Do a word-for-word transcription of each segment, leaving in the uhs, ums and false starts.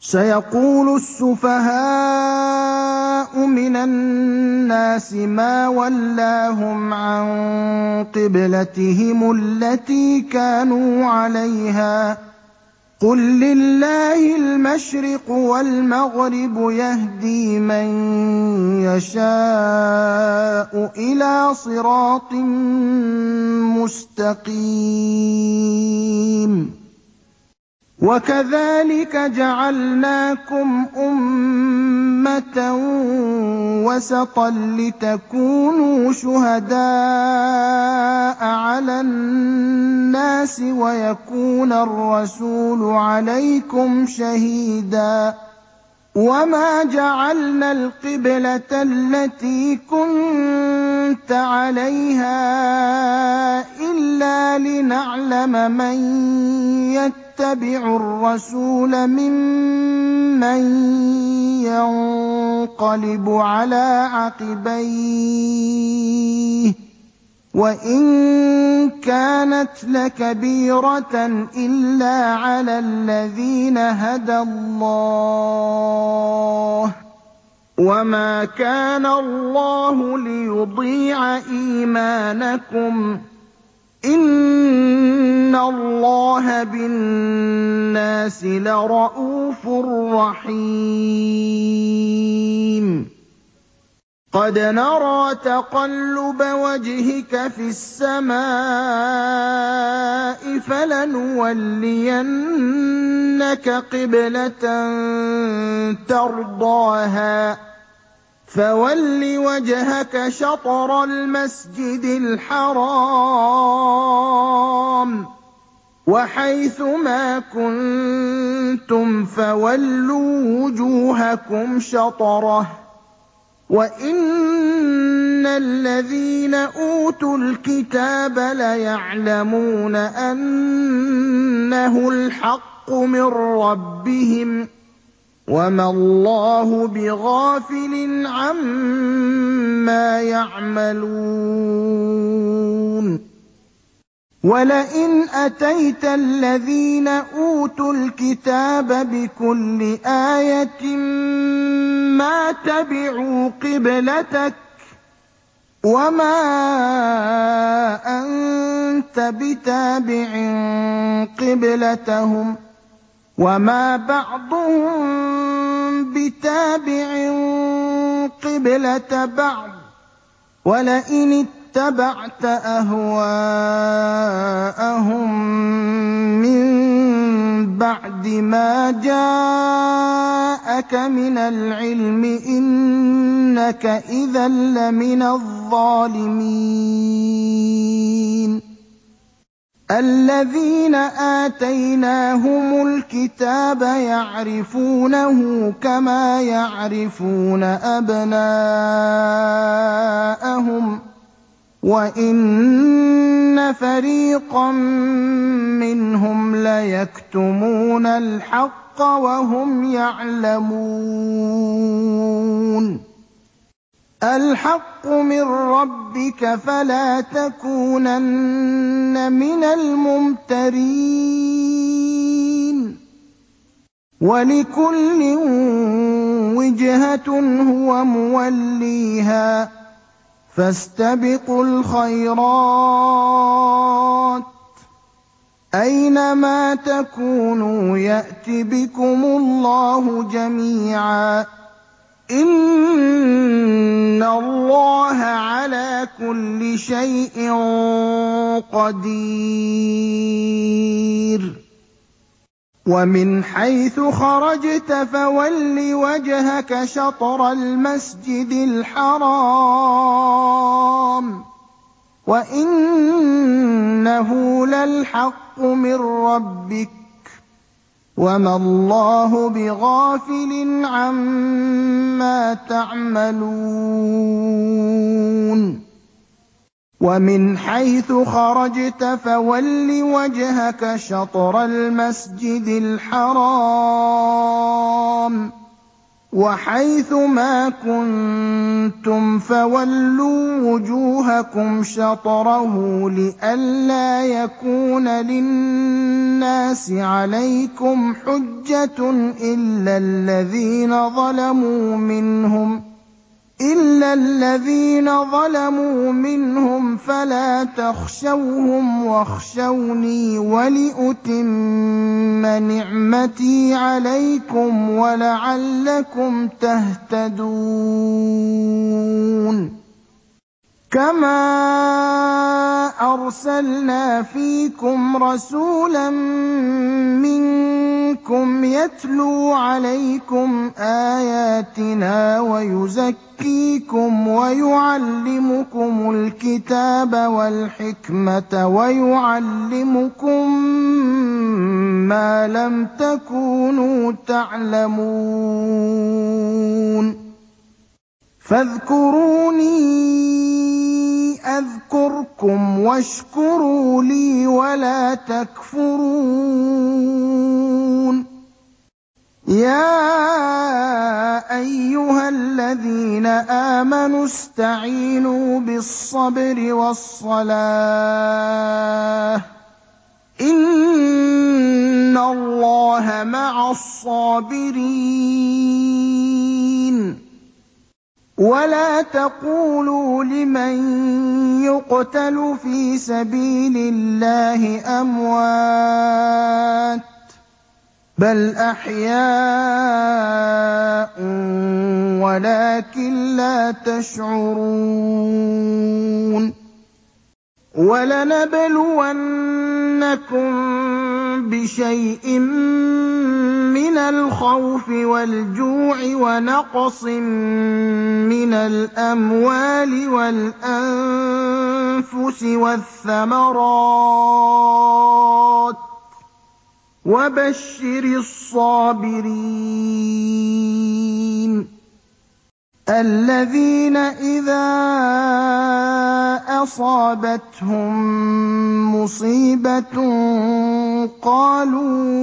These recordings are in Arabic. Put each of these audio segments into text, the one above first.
سيقول السفهاء من الناس ما ولاهم عن قبلتهم التي كانوا عليها قل لله المشرق والمغرب يهدي من يشاء إلى صراط مستقيم وكذلك جعلناكم أمة وسطا لتكونوا شهداء على الناس ويكون الرسول عليكم شهيدا وما جعلنا القبلة التي كنت عليها إلا لنعلم من يتبع الرسول ممن ينقلب على عقبيه وإن كانت لكبيرة إلا على الذين هدى الله وما كان الله ليضيع إيمانكم إن الله بالناس لرءوف رحيم قد نرى تقلب وجهك في السماء فلنولينك قبلة ترضاها فول وجهك شطر المسجد الحرام وحيث ما كنتم فولوا وجوهكم شطره وإن الذين أوتوا الكتاب ليعلمون أنه الحق من ربهم وما الله بغافل عما يعملون ولئن أتيت الذين أوتوا الكتاب بكل آية ما تبعوا قبلتك وما أنت بتابع قبلتهم وما بعضهم بتابع قبلة بعض ولئن اتبعت أهواءهم من بعد ما جاءك من العلم إنك إذا لمن الظالمين الذين آتيناهم الكتاب يعرفونه كما يعرفون أبناءهم وَإِنَّ فَرِيقًا مِّنْهُمْ لَيَكْتُمُونَ الْحَقَّ وَهُمْ يَعْلَمُونَ الْحَقُّ مِن رَّبِّكَ فَلَا تَكُونَنَّ مِنَ الْمُمْتَرِينَ وَلِكُلٍّ وِجْهَةٌ هُوَ مُوَلِّيهَا فاستبقوا الخيرات أينما تكونوا يأت بكم الله جميعا إن الله على كل شيء قدير ومن حيث خرجت فول وجهك شطر المسجد الحرام وإنه للحق من ربك وما الله بغافل عما تعملون ومن حيث خرجت فول وجهك شطر المسجد الحرام وَحَيْثُ مَا كُنتُمْ فَوَلُّوا وُجُوهَكُمْ شَطْرَهُ لِئَلَّا يَكُونَ لِلنَّاسِ عَلَيْكُمْ حُجَّةٌ إِلَّا الَّذِينَ ظَلَمُوا مِنْهُمْ إِلَّا الَّذِينَ ظَلَمُوا مِنْهُمْ فَلَا تَخْشَوْهُمْ وَاخْشَوْنِي وَلِأُتِمَّ نِعْمَتِي عَلَيْكُمْ وَلَعَلَّكُمْ تَهْتَدُونَ كَمَا أَرْسَلْنَا فِيكُمْ رَسُولًا مِّنكُمْ يَتْلُو عَلَيْكُمْ آيَاتِنَا وَيُزَكِّيكُمْ وَيُعَلِّمُكُمُ الْكِتَابَ وَالْحِكْمَةَ وَيُعَلِّمُكُم مَّا لَمْ تَكُونُوا تَعْلَمُونَ فاذكروني أذكركم واشكروا لي ولا تكفرون يا أيها الذين آمنوا استعينوا بالصبر والصلاة إن الله مع الصابرين ولا تقولوا لمن يقتل في سبيل الله أموات بل أحياء ولكن لا تشعرون ولنبلونكم بشيء من الخوف والجوع ونقص من الأموال والأنفس والثمرات وبشر الصابرين الذين إذا أصابتهم مصيبة قالوا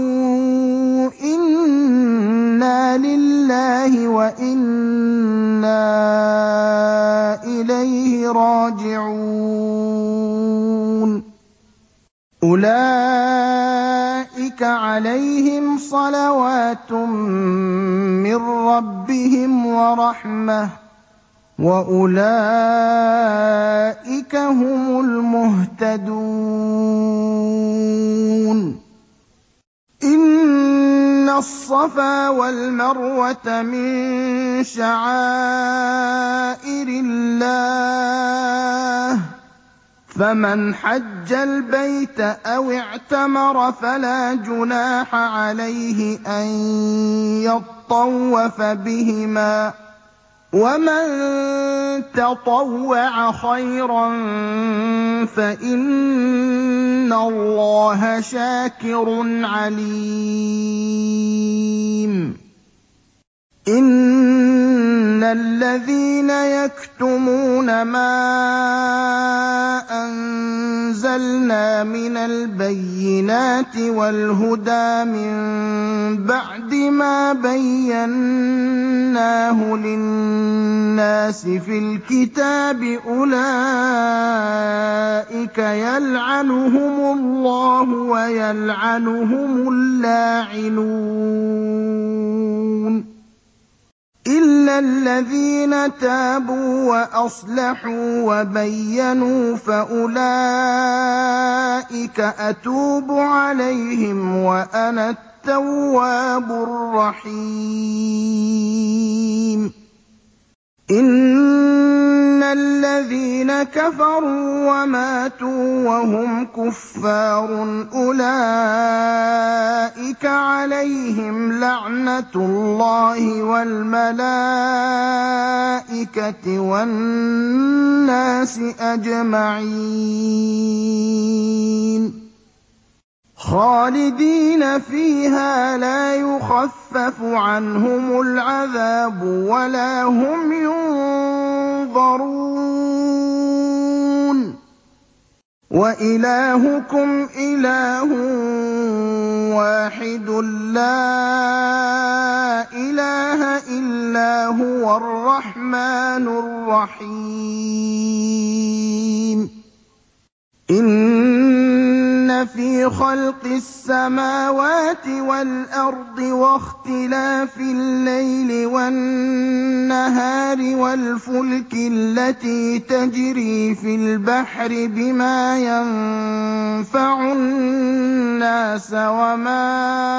إنا لله وإنا إليه راجعون أولئك عليهم صلوات من ربهم ورحمة وأولئك هم المهتدون إن الصفا والمروة من شعائر الله فمن حج البيت أو اعتمر فلا جناح عليه أن يطوف بهما ومن تطوع خيرا فإن الله شاكر عليم إن الذين يكتمون ما أنزلنا من البينات والهدى من بعد ما بيناه للناس في الكتاب أولئك يلعنهم الله ويلعنهم اللاعنون إلا الذين تابوا وأصلحوا وبينوا فأولئك أتوب عليهم وأنا التواب الرحيم إن الذين كفروا وماتوا وهم كفار أولئك عليهم لعنة الله والملائكة والناس أجمعين خالدين فيها لا يخفف عنهم العذاب ولا هم ينظرون وإلهكم إله واحد لا إله إِلَّا هُوَ الرَّحْمَٰنُ الرَّحِيمُ إِنَّ فِي خَلْقِ السَّمَاوَاتِ وَالْأَرْضِ وَاخْتِلَافِ اللَّيْلِ وَالنَّهَارِ وَالْفُلْكِ الَّتِي تَجْرِي فِي الْبَحْرِ بِمَا يَنفَعُ النَّاسَ وَمَا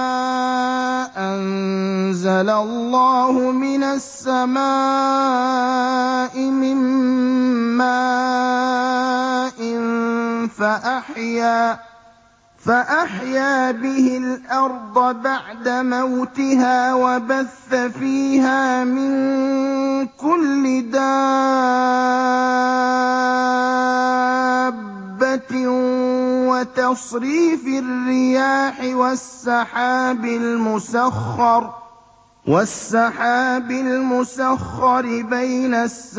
أَنزَلَ اللَّهُ مِنَ السَّمَاءِ مِن مَّاءٍ فَأَحْيَا فَأَحْيَا بِهِ الْأَرْضَ بَعْدَ مَوْتِهَا وَبَثَّ فِيهَا مِن كُلِّ دَابَّةٍ وَتَصْرِيفِ الرِّيَاحِ وَالسَّحَابِ الْمُسَخَّرِ وَالسَّحَابِ الْمُسَخَّرِ بَيْنَ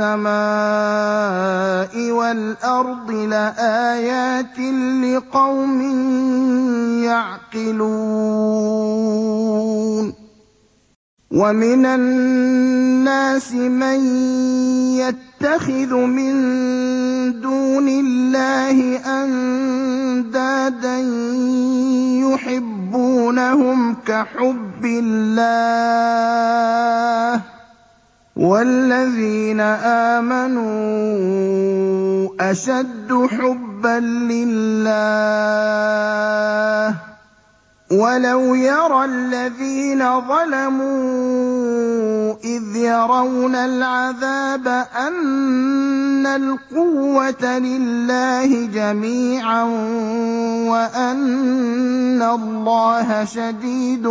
السَّمَاءِ وَالْأَرْضِ لَآيَاتٍ لِّقَوْمٍ يَعْقِلُونَ وَمِنَ النَّاسِ مَن يَتَّخِذُ مِن دُونِ اللَّهِ أَندَادًا يُحِبُّونَهُمْ كَحُبِّ اللَّهِ ۖ وَالَّذِينَ آمَنُوا أَشَدُّ حُبًّا لِّلَّهِ ۗ وَلَوْ يَرَى الَّذِينَ ظَلَمُوا إِذْ يَرَوْنَ الْعَذَابَ أَنَّ الْقُوَّةَ لِلَّهِ جَمِيعًا وَأَنَّ اللَّهَ شَدِيدُ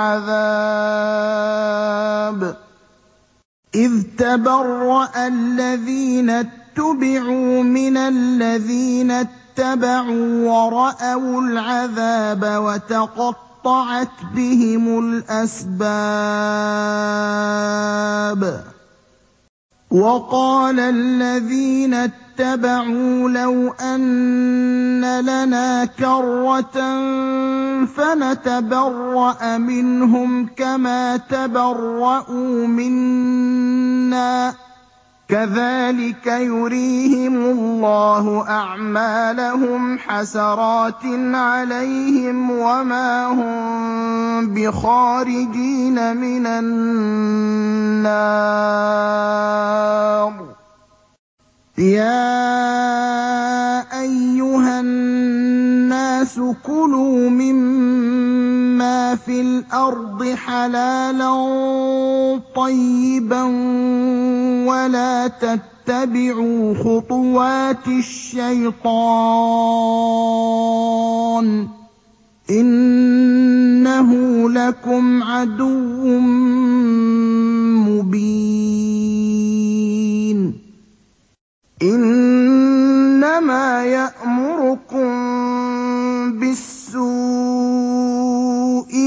الْعَذَابِ إِذْ تَبَرَّأَ الَّذِينَ اتُّبِعُوا مِنَ الَّذِينَ اتَّبَعُوا وَرَأَوُا الْعَذَابَ وَتَقَطَّعَتْ بِهِمُ الْأَسْبَابُ وَقَالَ الَّذِينَ اتَّبَعُوا لَوْ أَنَّ لَنَا كَرَّةً فَنَتَبَرَّأَ مِنْهُمْ كَمَا تَبَرَّءُوا مِنَّا ۗ كَذَٰلِكَ يُرِيهِمُ اللَّهُ أَعْمَالَهُمْ حَسَرَاتٍ عَلَيْهِمْ وَمَا هُم بِخَارِجِينَ مِنَ النَّارِ يَا أَيُّهَا النَّاسُ كُلُوا مِمَّا فِي الْأَرْضِ حَلَالًا طَيِّبًا وَلَا تَتَّبِعُوا خُطُوَاتِ الشَّيْطَانِ ۚ إِنَّهُ لَكُمْ عَدُوٌّ مُّبِينٌ إِنَّمَا يَأْمُرُكُم بِالسُّوءِ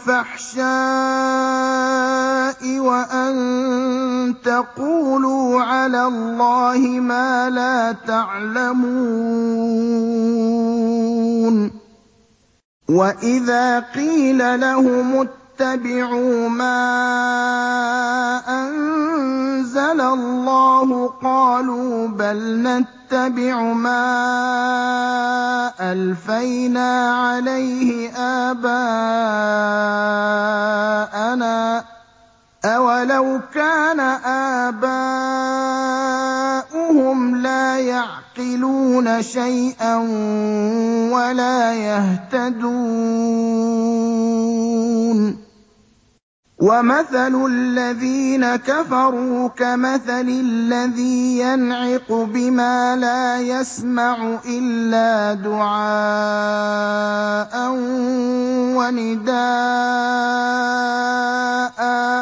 وَالْفَحْشَاءِ وَأَن تَقُولُوا عَلَى اللَّهِ مَا لَا تَعْلَمُونَ وَإِذَا قِيلَ لَهُمُ اتَّبِعُوا مَا أَنزَلَ اللَّهُ قَالُوا بَلْ نَتَّبِعُ مَا أَلْفَيْنَا عَلَيْهِ آبَاءَنَا ۚ أَوَلَوْ كَانَ آبَاؤُهُمْ لَا يَعْقِلُونَ شَيْئًا وَلَا يَهْتَدُونَ وَمَثَلُ الَّذِينَ كَفَرُوا كَمَثَلِ الَّذِي يَنْعِقُ بِمَا لَا يَسْمَعُ إِلَّا دُعَاءً وَنِدَاءً ۚ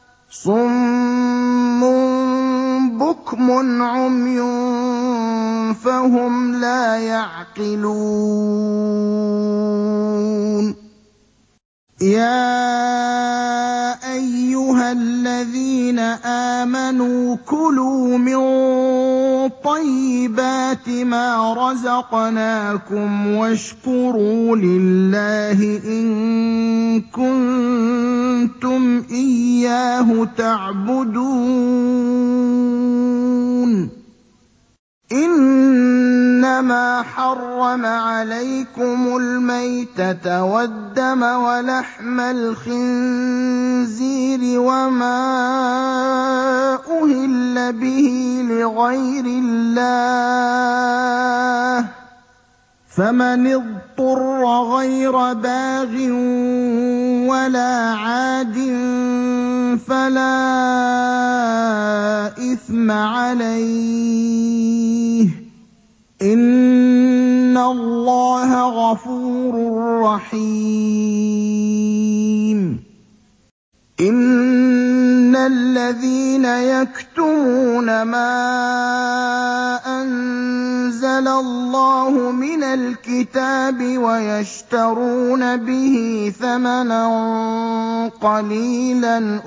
صُمٌّ بُكْمٌ عُمْيٌ فَهُمْ لَا يَعْقِلُونَ يَا أَيُّهَا الَّذِينَ آمَنُوا كُلُوا مِن طَيِّبَاتِ مَا رَزَقْنَاكُمْ وَاشْكُرُوا لِلَّهِ إِن كُنتُمْ إِيَّاهُ تَعْبُدُونَ إِنَّمَا حَرَّمَ عَلَيْكُمُ الْمَيْتَةَ وَالدَّمَ وَلَحْمَ الْخِنزِيرِ وَمَا أُهِلَّ بِهِ لِغَيْرِ اللَّهِ ۖ فَمَنِ اضْطُرَّ غَيْرَ بَاغٍ وَلَا عَادٍ فَلَا إِثْمَ عَلَيْهِ ۚ إِنَّ اللَّهَ غَفُورٌ رَّحِيمٌ. إِنَّ الَّذِينَ يَكْتُمُونَ مَا أَنزَلَ اللَّهُ مِنَ الْكِتَابِ وَيَشْتَرُونَ بِهِ ثَمَنًا قَلِيلًا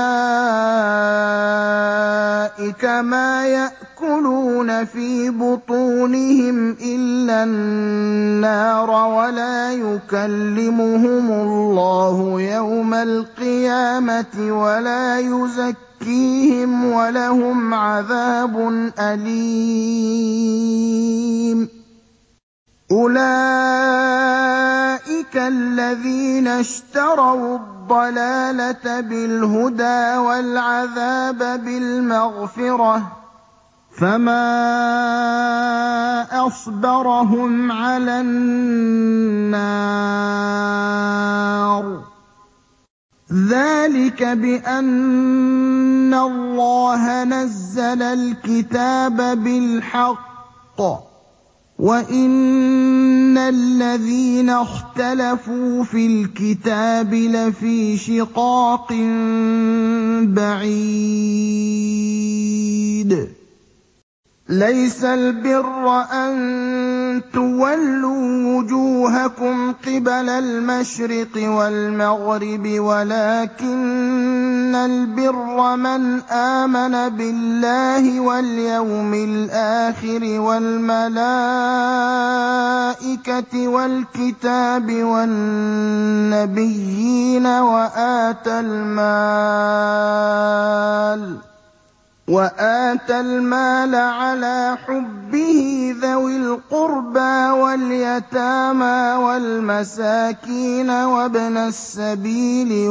أُولَٰئِكَ مَا يَأْكُلُونَ فِي بُطُونِهِمْ إِلَّا النَّارَ وَلَا يُكَلِّمُهُمُ اللَّهُ يَوْمَ الْقِيَامَةِ وَلَا يُزَكِّيهِمْ وَلَهُمْ عَذَابٌ أَلِيمٌ. أُولَٰئِكَ الَّذِينَ اشْتَرَوُا الضَّلَالَةَ بِالْهُدَىٰ وَالْعَذَابَ بِالْمَغْفِرَةِ ۚ فَمَا أَصْبَرَهُمْ عَلَى النَّارِ ۚ ذَٰلِكَ بِأَنَّ اللَّهَ نَزَّلَ الْكِتَابَ بِالْحَقِّ وَإِنَّ الَّذِينَ اخْتَلَفُوا فِي الْكِتَابِ لَفِي شِقَاقٍ بَعِيدٍ. لَيْسَ الْبِرَّ أَن تُوَلُّوا وُجُوهَكُمْ قِبَلَ الْمَشْرِقِ وَالْمَغْرِبِ وَلَٰكِنَّ الْبِرَّ مَنْ آمَنَ بِاللَّهِ وَالْيَوْمِ الْآخِرِ وَالْمَلَائِكَةِ وَالْكِتَابِ وَالنَّبِيِّينَ وَآتَى الْمَالَ وَآتَى الْمَالَ عَلَىٰ حُبِّهِ ذَوِي الْقُرْبَىٰ وَالْيَتَامَىٰ وَالْمَسَاكِينَ وَابْنَ السَّبِيلِ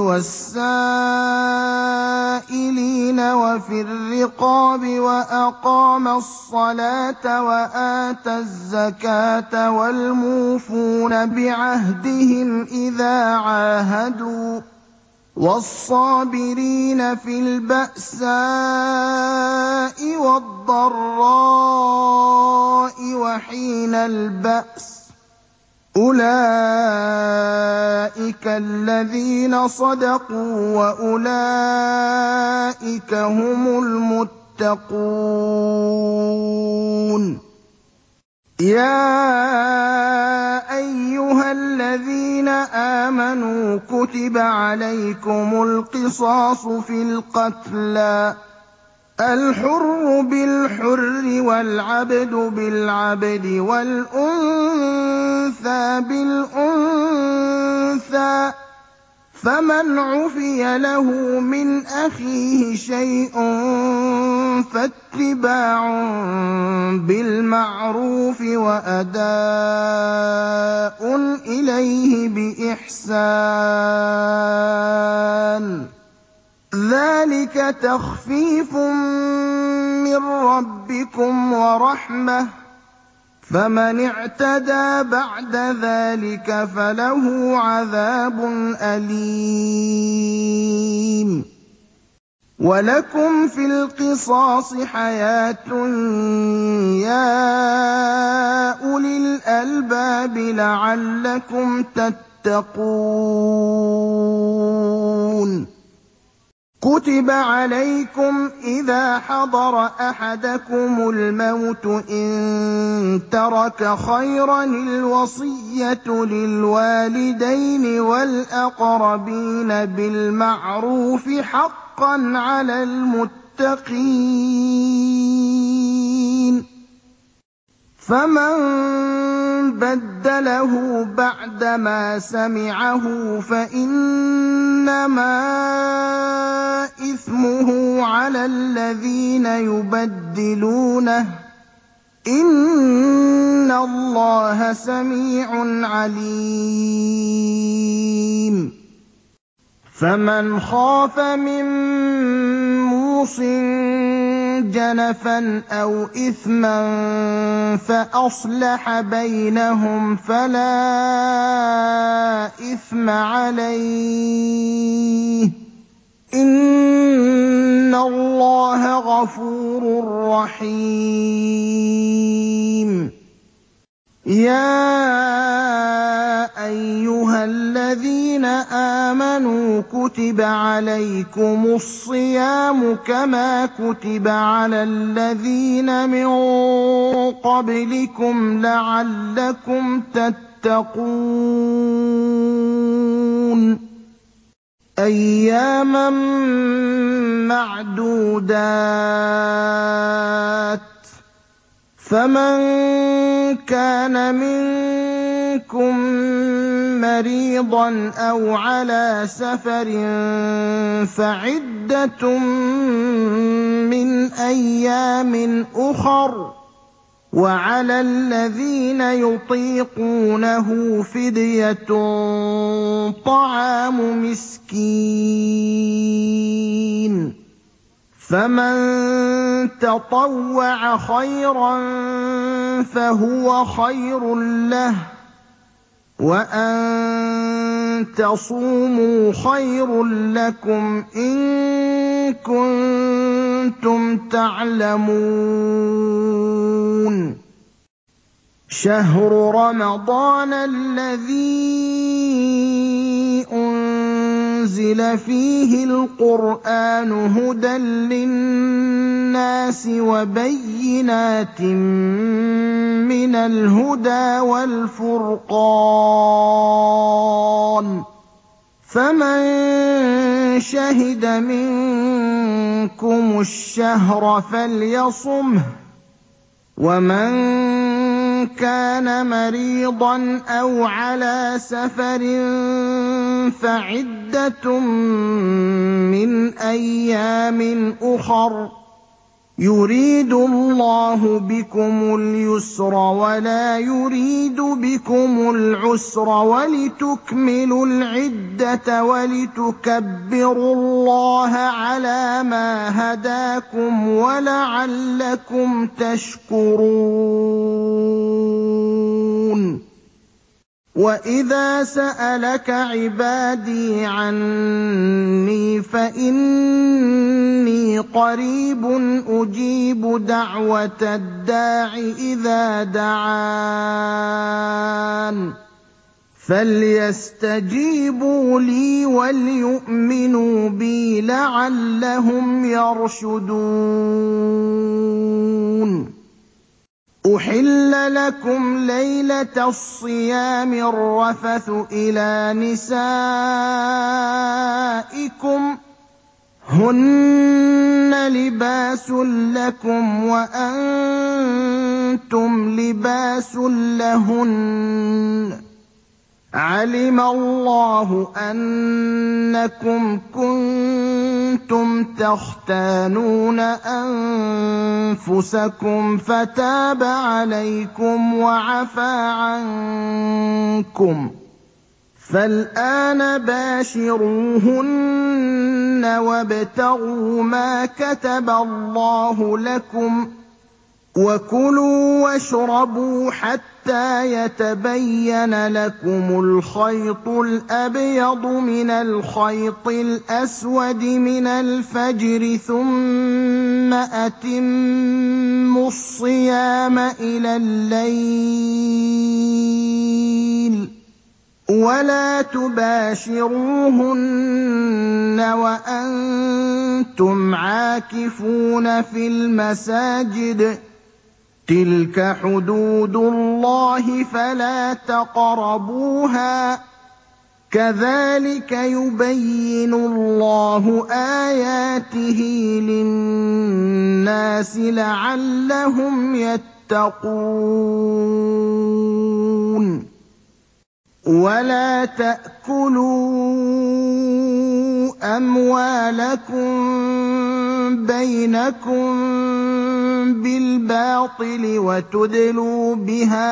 وَالسَّائِلِينَ وَفِي الرِّقَابِ وَأَقَامَ الصَّلَاةَ وَآتَى الزَّكَاةَ وَالْمُوفُونَ بِعَهْدِهِمْ إِذَا عَاهَدُوا ۖ وَالصَّابِرِينَ فِي الْبَأْسَاءِ وَالضَّرَّاءِ وَحِينَ الْبَأْسِ ۗ أُولَٰئِكَ الَّذِينَ صَدَقُوا ۖ وَأُولَٰئِكَ هُمُ الْمُتَّقُونَ. يَا أَيُّهَا الَّذِينَ آمَنُوا كُتِبَ عَلَيْكُمُ الْقِصَاصُ فِي الْقَتْلَى ۖ الْحُرُّ بِالْحُرِّ وَالْعَبْدُ بِالْعَبْدِ وَالْأُنثَىٰ بِالْأُنثَىٰ ۚ فَمَنْ عُفِيَ لَهُ مِنْ أَخِيهِ شَيْءٌ فَاتِّبَاعٌ بِالْمَعْرُوفِ وَأَدَاءٌ إِلَيْهِ بِإِحْسَانٍ ۗ ذَٰلِكَ تَخْفِيفٌ مِّن رَّبِّكُمْ وَرَحْمَةٌ ۚ فَمَنِ اعْتَدَىٰ بَعْدَ ذَٰلِكَ فَلَهُ عَذَابٌ أَلِيمٌ. وَلَكُمْ فِي الْقِصَاصِ حَيَاةٌ يَا أُولِي الْأَلْبَابِ لَعَلَّكُمْ تَتَّقُونَ. كُتِبَ عَلَيْكُمْ إِذَا حَضَرَ أَحَدَكُمُ الْمَوْتُ إِن تَرَكَ خَيْرًا الْوَصِيَّةُ لِلْوَالِدَيْنِ وَالْأَقْرَبِينَ بِالْمَعْرُوفِ ۖ حَقًّا عَلَى الْمُتَّقِينَ. فَمَن بَدَّلَهُ بَعْدَمَا سَمِعَهُ فَإِنَّمَا إِثْمُهُ عَلَى الَّذِينَ يُبَدِّلُونَهُ ۚ إِنَّ اللَّهَ سَمِيعٌ عَلِيمٌ فَمَنْ خَافَ مِن مُّوصٍ جَنَفًا أَوْ إِثْمًا فَأَصْلَحَ بَيْنَهُمْ فَلَا إِثْمَ عَلَيْهِ ۚ إِنَّ اللَّهَ غَفُورٌ رَّحِيمٌ يَا أَيُّهَا الَّذِينَ آمَنُوا كُتِبَ عَلَيْكُمُ الصِّيَامُ كَمَا كُتِبَ عَلَى الَّذِينَ مِن قَبْلِكُمْ لَعَلَّكُمْ تَتَّقُونَ أَيَّامًا مَّعْدُودَاتٍ ۚ فَمَن كَانَ مِنكُم مَّرِيضًا أَوْ عَلَىٰ سَفَرٍ فَعِدَّةٌ مِّنْ أَيَّامٍ أُخَرَ ۚ وَعَلَى الَّذِينَ يُطِيقُونَهُ فِدْيَةٌ طَعَامُ مِسْكِينٍ ۖ فَمَن تَطَوَّعَ خَيْرًا فَهُوَ خَيْرٌ لَّهُ ۚ وَأَن تَصُومُوا خَيْرٌ لَّكُمْ إِن كُنتُمْ تَعْلَمُونَ شَهْرُ رَمَضَانَ الَّذِي أُنزِلَ فِيهِ الْقُرْآنُ هُدًى لِّلنَّاسِ وَبَيِّنَاتٍ مِّنَ الْهُدَىٰ وَالْفُرْقَانِ ۚ فَمَن شَهِدَ مِنكُمُ الشَّهْرَ فَلْيَصُمْهُ ۖ وَمَن كَانَ مَرِيضًا أَوْ عَلَىٰ سَفَرٍ فَعِدَّةٌ مِّنْ أَيَّامٍ أُخَرَ ۚ يُرِيدُ اللَّهُ بِكُمُ الْيُسْرَ وَلَا يُرِيدُ بِكُمُ الْعُسْرَ وَلِتُكْمِلُوا الْعِدَّةَ وَلِتُكَبِّرُوا اللَّهَ عَلَىٰ مَا هَدَاكُمْ وَلَعَلَّكُمْ تَشْكُرُونَ وَإِذَا سَأَلَكَ عِبَادِي عَنِّي فَإِنِّي قَرِيبٌ أُجِيبُ دَعْوَةَ الدَّاعِ إِذَا دَعَانِ ۖ فَلْيَسْتَجِيبُوا لِي وَلْيُؤْمِنُوا بِي لَعَلَّهُمْ يَرْشُدُونَ أُحِلَّ لَكُمْ لَيْلَةَ الصِّيَامِ الرَّفَثُ إِلَىٰ نِسَائِكُمْ ۚ هُنَّ لِبَاسٌ لَّكُمْ وَأَنتُمْ لِبَاسٌ لَّهُنَّ ۗ عَلِمَ اللَّهُ أَنَّكُمْ كُنتُمْ تَخْتَانُونَ أَنفُسَكُمْ فَتَابَ عَلَيْكُمْ وَعَفَا عَنكُمْ ۖ فَالْآنَ بَاشِرُوهُنَّ وَابْتَغُوا مَا كَتَبَ اللَّهُ لَكُمْ ۚ وَكُلُوا وَاشْرَبُوا حَتَّىٰ يَتَبَيَّنَ لَكُمُ الْخَيْطُ الْأَبْيَضُ مِنَ الْخَيْطِ الْأَسْوَدِ مِنَ الْفَجْرِ ۖ ثُمَّ أَتِمُّوا الصِّيَامَ إِلَى اللَّيْلِ ۚ وَلَا تُبَاشِرُوهُنَّ وَأَنتُمْ عَاكِفُونَ فِي الْمَسَاجِدِ ۗ تِلْكَ حُدُودُ اللَّهِ فَلَا تَقْرَبُوهَا ۗ كَذَٰلِكَ يُبَيِّنُ اللَّهُ آيَاتِهِ لِلنَّاسِ لَعَلَّهُمْ يَتَّقُونَ تتقون ولا تأكلوا أموالكم بينكم بالباطل وتدلوا بها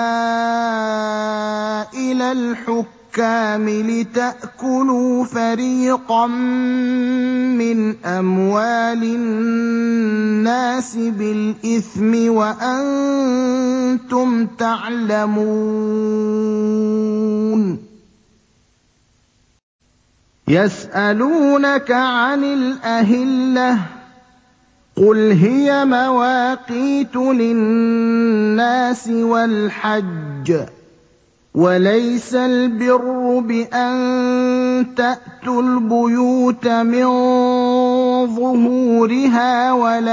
إلى الحكام لتأكلوا فريقا من أموال الناس بالإثم وأنتم تعلمون يسألونك عن الأهلة قل هي مواقيت للناس والحج وليس البر بأن تأتوا البيوت من ظهورها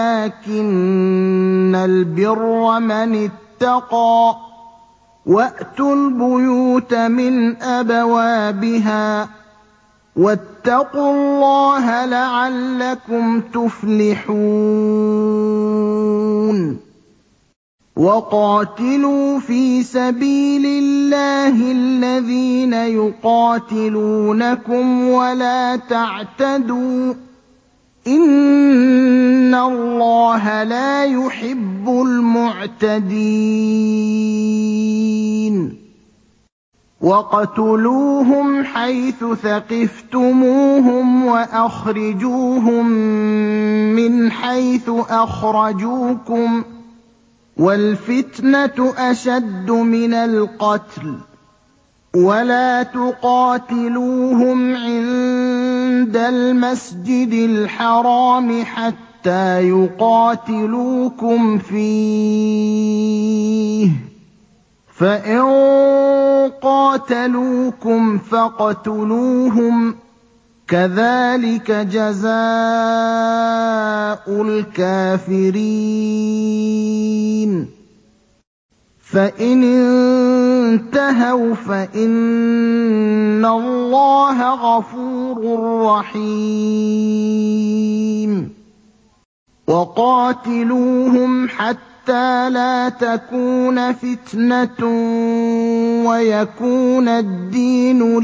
ولكن البر من اتقى وأتوا البيوت من أبوابها واتقوا الله لعلكم تفلحون وقاتلوا في سبيل الله الذين يقاتلونكم ولا تعتدوا إن الله لا يحب المعتدين وَاقْتُلُوهُمْ حَيْثُ ثَقِفْتُمُوهُمْ وَأَخْرِجُوهُم مِّنْ حَيْثُ أَخْرَجُوكُمْ ۚ وَالْفِتْنَةُ أَشَدُّ مِنَ الْقَتْلِ ۚ وَلَا تُقَاتِلُوهُمْ عِندَ الْمَسْجِدِ الْحَرَامِ حَتَّىٰ يُقَاتِلُوكُمْ فِيهِ ۖ فَإِن قَاتَلُوكُمْ فَاقْتُلُوهُمْ ۗ كَذَٰلِكَ جَزَاءُ الْكَافِرِينَ فَإِنِ انتَهَوْا فَإِنَّ اللَّهَ غَفُورٌ رَّحِيمٌ وَقَاتِلُوهُمْ حَتَّىٰ لَا تَكُونَ فِتْنَةٌ وَيَكُونَ الدِّينُ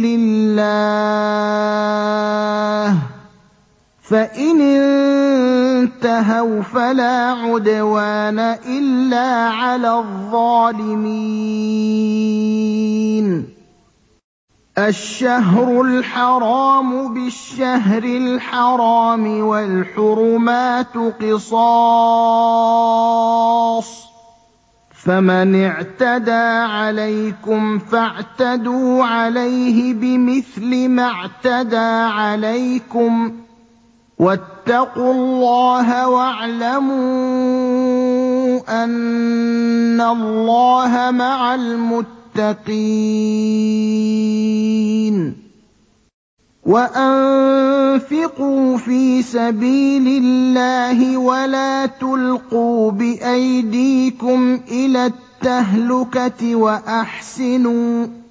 لِلَّهِ ۖ فَإِنِ انتَهَوْا فَلَا عُدْوَانَ إِلَّا عَلَى الظَّالِمِينَ الشَّهْرُ الْحَرَامُ بِالشَّهْرِ الْحَرَامِ وَالْحُرُمَاتُ قِصَاصٌ ۚ فَمَنِ اعْتَدَىٰ عَلَيْكُمْ فَاعْتَدُوا عَلَيْهِ بِمِثْلِ مَا اعْتَدَىٰ عَلَيْكُمْ ۚ وَاتَّقُوا اللَّهَ وَاعْلَمُوا أَنَّ اللَّهَ مَعَ الْمُتَّقِينَ وَأَنفِقُوا فِي سَبِيلِ اللَّهِ وَلَا تُلْقُوا بِأَيْدِيكُمْ إِلَى التَّهْلُكَةِ وَأَحْسِنُوا ۗ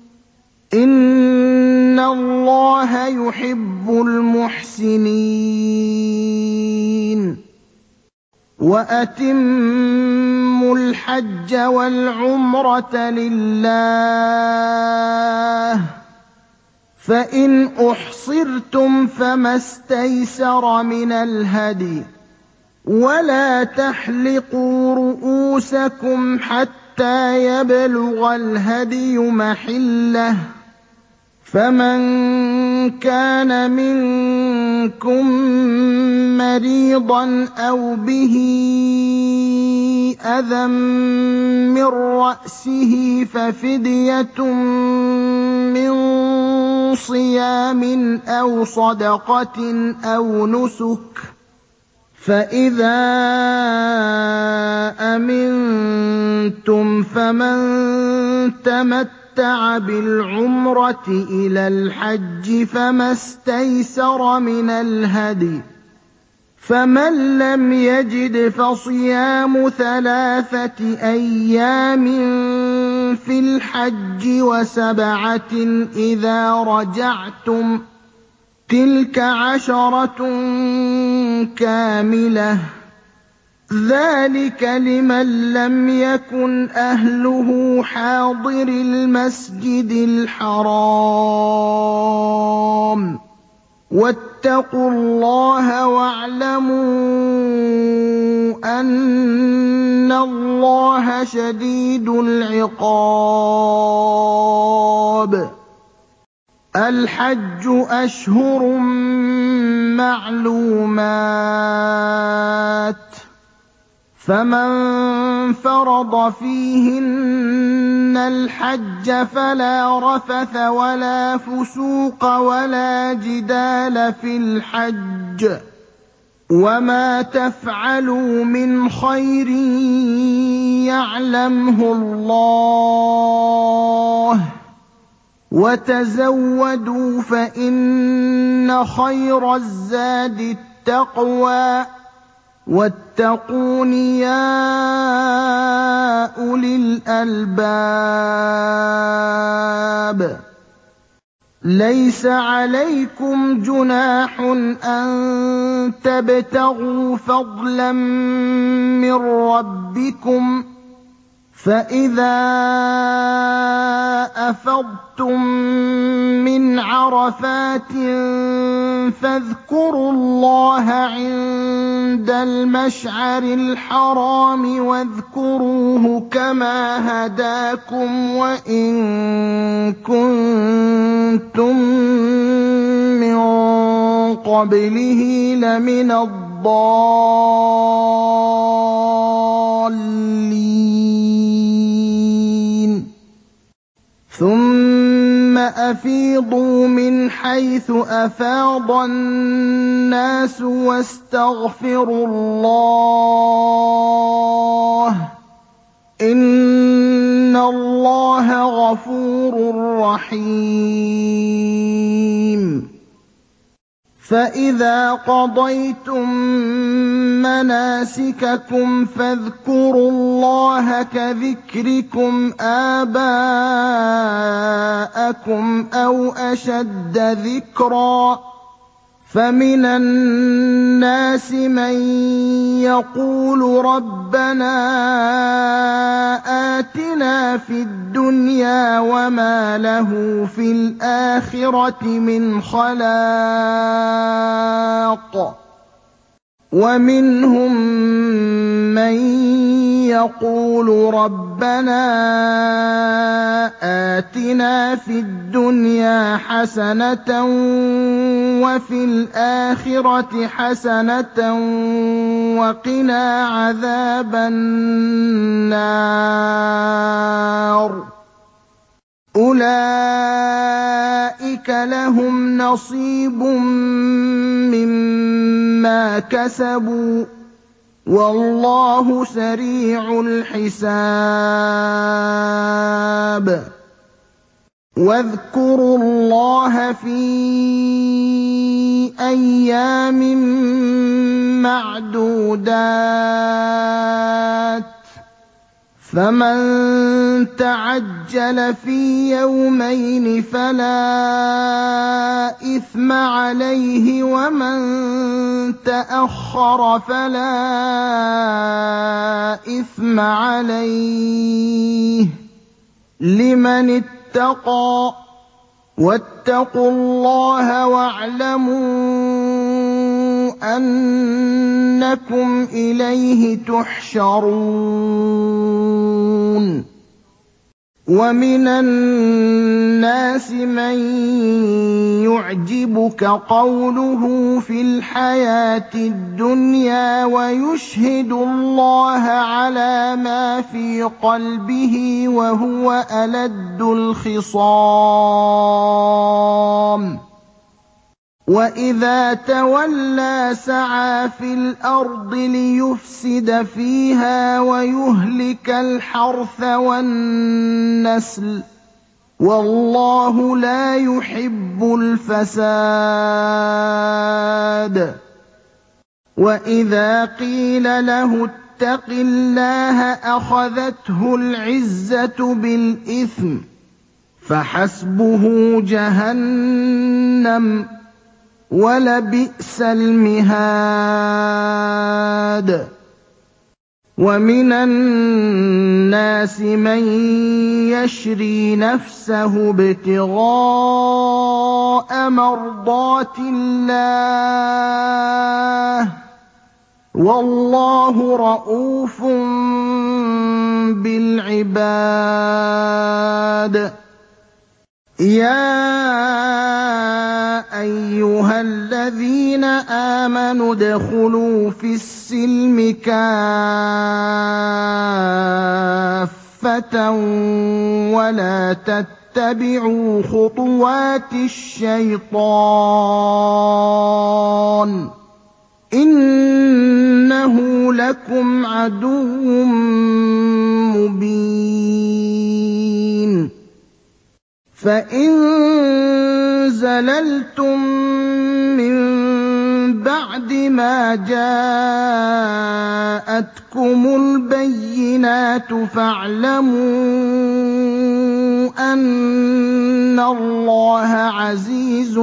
إِنَّ اللَّهَ يُحِبُّ الْمُحْسِنِينَ وَأَتِمُّوا الْحَجَّ وَالْعُمْرَةَ لِلَّهِ ۚ فَإِنْ أُحْصِرْتُمْ فَمَا اسْتَيْسَرَ مِنَ الْهَدْيِ ۖ وَلَا تَحْلِقُوا رُءُوسَكُمْ حَتَّىٰ يَبْلُغَ الْهَدْيُ مَحِلَّهُ ۚ فَمَن كَانَ مِنكُم مَّرِيضًا أَوْ بِهِ أَذًى مِّن رَّأْسِهِ فَفِدْيَةٌ مِّن صِيَامٍ أَوْ صَدَقَةٍ أَوْ نُسُكٍ ۚ فَإِذَا أَمِنتُمْ فَمَن تَمَتَّعَ بِالْعُمْرَةِ إِلَى الْحَجِّ فَمَا اسْتَيْسَرَ مِنَ الْهَدْيِ ۚ فَمَن لَّمْ يَجِدْ فَصِيَامُ ثَلَاثَةِ أَيَّامٍ فِي الْحَجِّ وَسَبْعَةٍ إِذَا رَجَعْتُمْ ۗ تِلْكَ عَشَرَةٌ كَامِلَةٌ ۗ ذَٰلِكَ لِمَن لَّمْ يَكُنْ أَهْلُهُ حَاضِرِي الْمَسْجِدِ الْحَرَامِ ۚ وَاتَّقُوا اللَّهَ وَاعْلَمُوا أَنَّ اللَّهَ شَدِيدُ الْعِقَابِ. الْحَجُّ أَشْهُرٌ مَّعْلُومَاتٌ ۚ فَمَن فَرَضَ فِيهِنَّ الْحَجَّ فَلَا رَفَثَ وَلَا فُسُوقَ وَلَا جِدَالَ فِي الْحَجِّ ۗ وَمَا تَفْعَلُوا مِنْ خَيْرٍ يَعْلَمْهُ اللَّهُ ۗ وَتَزَوَّدُوا فَإِنَّ خَيْرَ الزَّادِ التَّقْوَىٰ ۚ وَاتَّقُونِ يَا أُولِي الْأَلْبَابِ. لَيْسَ عَلَيْكُمْ جُنَاحٌ أَن تَبْتَغُوا فَضْلًا مِّن رَّبِّكُمْ ۚ فَإِذَا أَفَضْتُم مِّنْ عَرَفَاتٍ فَاذْكُرُوا اللَّهَ عِندَ الْمَشْعَرِ الْحَرَامِ وَاذْكُرُوهُ كَمَا هَدَاكُمْ وَإِن كُنتُم مِّن قَبْلِهِ لَمِنَ الضَّالِّينَ. ثُمَّ أَفِيضُوا مِنْ حَيْثُ أَفَاضَ النَّاسُ وَاسْتَغْفِرُوا اللَّهَ ۚ إِنَّ اللَّهَ غَفُورٌ رَّحِيمٌ. فَإِذَا قَضَيْتُم مَّنَاسِكَكُمْ فَاذْكُرُوا اللَّهَ كَذِكْرِكُمْ آبَاءَكُمْ أَوْ أَشَدَّ ذِكْرًا ۗ فَمِنَ النَّاسِ مَن يَقُولُ رَبَّنَا آتِنَا فِي الدُّنْيَا وَمَا لَهُ فِي الْآخِرَةِ مِنْ خَلَاقٍ ۚ وَمِنْهُم مَّن يَقُولُ رَبَّنَا آتِنَا فِي الدُّنْيَا حَسَنَةً وَفِي الْآخِرَةِ حَسَنَةً وَقِنَا عَذَابَ النَّارِ. أُولَٰئِكَ لَهُمْ نَصِيبٌ مِّمَّا كَسَبُوا ۚ وَاللَّهُ سَرِيعُ الْحِسَابِ. وَاذْكُرُوا اللَّهَ فِي أَيَّامٍ مَّعْدُودَاتٍ ۚ فَمَن تَعَجَّلَ فِي يَوْمَيْنِ فَلَا إِثْمَ عَلَيْهِ ۖ وَمَن تَأَخَّرَ فَلَا إِثْمَ عَلَيْهِ ۚ لِمَنِ اتَّقَىٰ ۗ وَاتَّقُوا اللَّهَ وَاعْلَمُوا أَنَّكُمْ إِلَيْهِ تُحْشَرُونَ. وَمِنَ النَّاسِ مَن يُعْجِبُكَ قَوْلُهُ فِي الْحَيَاةِ الدُّنْيَا وَيُشْهِدُ اللَّهَ عَلَىٰ مَا فِي قَلْبِهِ وَهُوَ أَلَدُّ الْخِصَامِ. وَإِذَا تَوَلَّىٰ سَعَىٰ فِي الْأَرْضِ لِيُفْسِدَ فِيهَا وَيُهْلِكَ الْحَرْثَ وَالنَّسْلَ ۗ وَاللَّهُ لَا يُحِبُّ الْفَسَادَ. وَإِذَا قِيلَ لَهُ اتَّقِ اللَّهَ أَخَذَتْهُ الْعِزَّةُ بِالْإِثْمِ ۚ فَحَسْبُهُ جَهَنَّمُ ۚ وَلَبِئْسَ الْمِهَادُ. وَمِنَ النَّاسِ مَن يَشْرِي نَفْسَهُ ابْتِغَاءَ مَرْضَاتِ اللَّهِ ۗ وَاللَّهُ رَءُوفٌ بِالْعِبَادِ. يَا أَيُّهَا الَّذِينَ آمَنُوا ادْخُلُوا فِي السِّلْمِ كَافَّةً وَلَا تَتَّبِعُوا خُطُوَاتِ الشَّيْطَانِ ۚ إِنَّهُ لَكُمْ عَدُوٌّ مُّبِينٌ. فَإِن زَلَلْتُم مِّن بَعْدِ مَا جَاءَتْكُمُ الْبَيِّنَاتُ فَاعْلَمُوا أَنَّ اللَّهَ عَزِيزٌ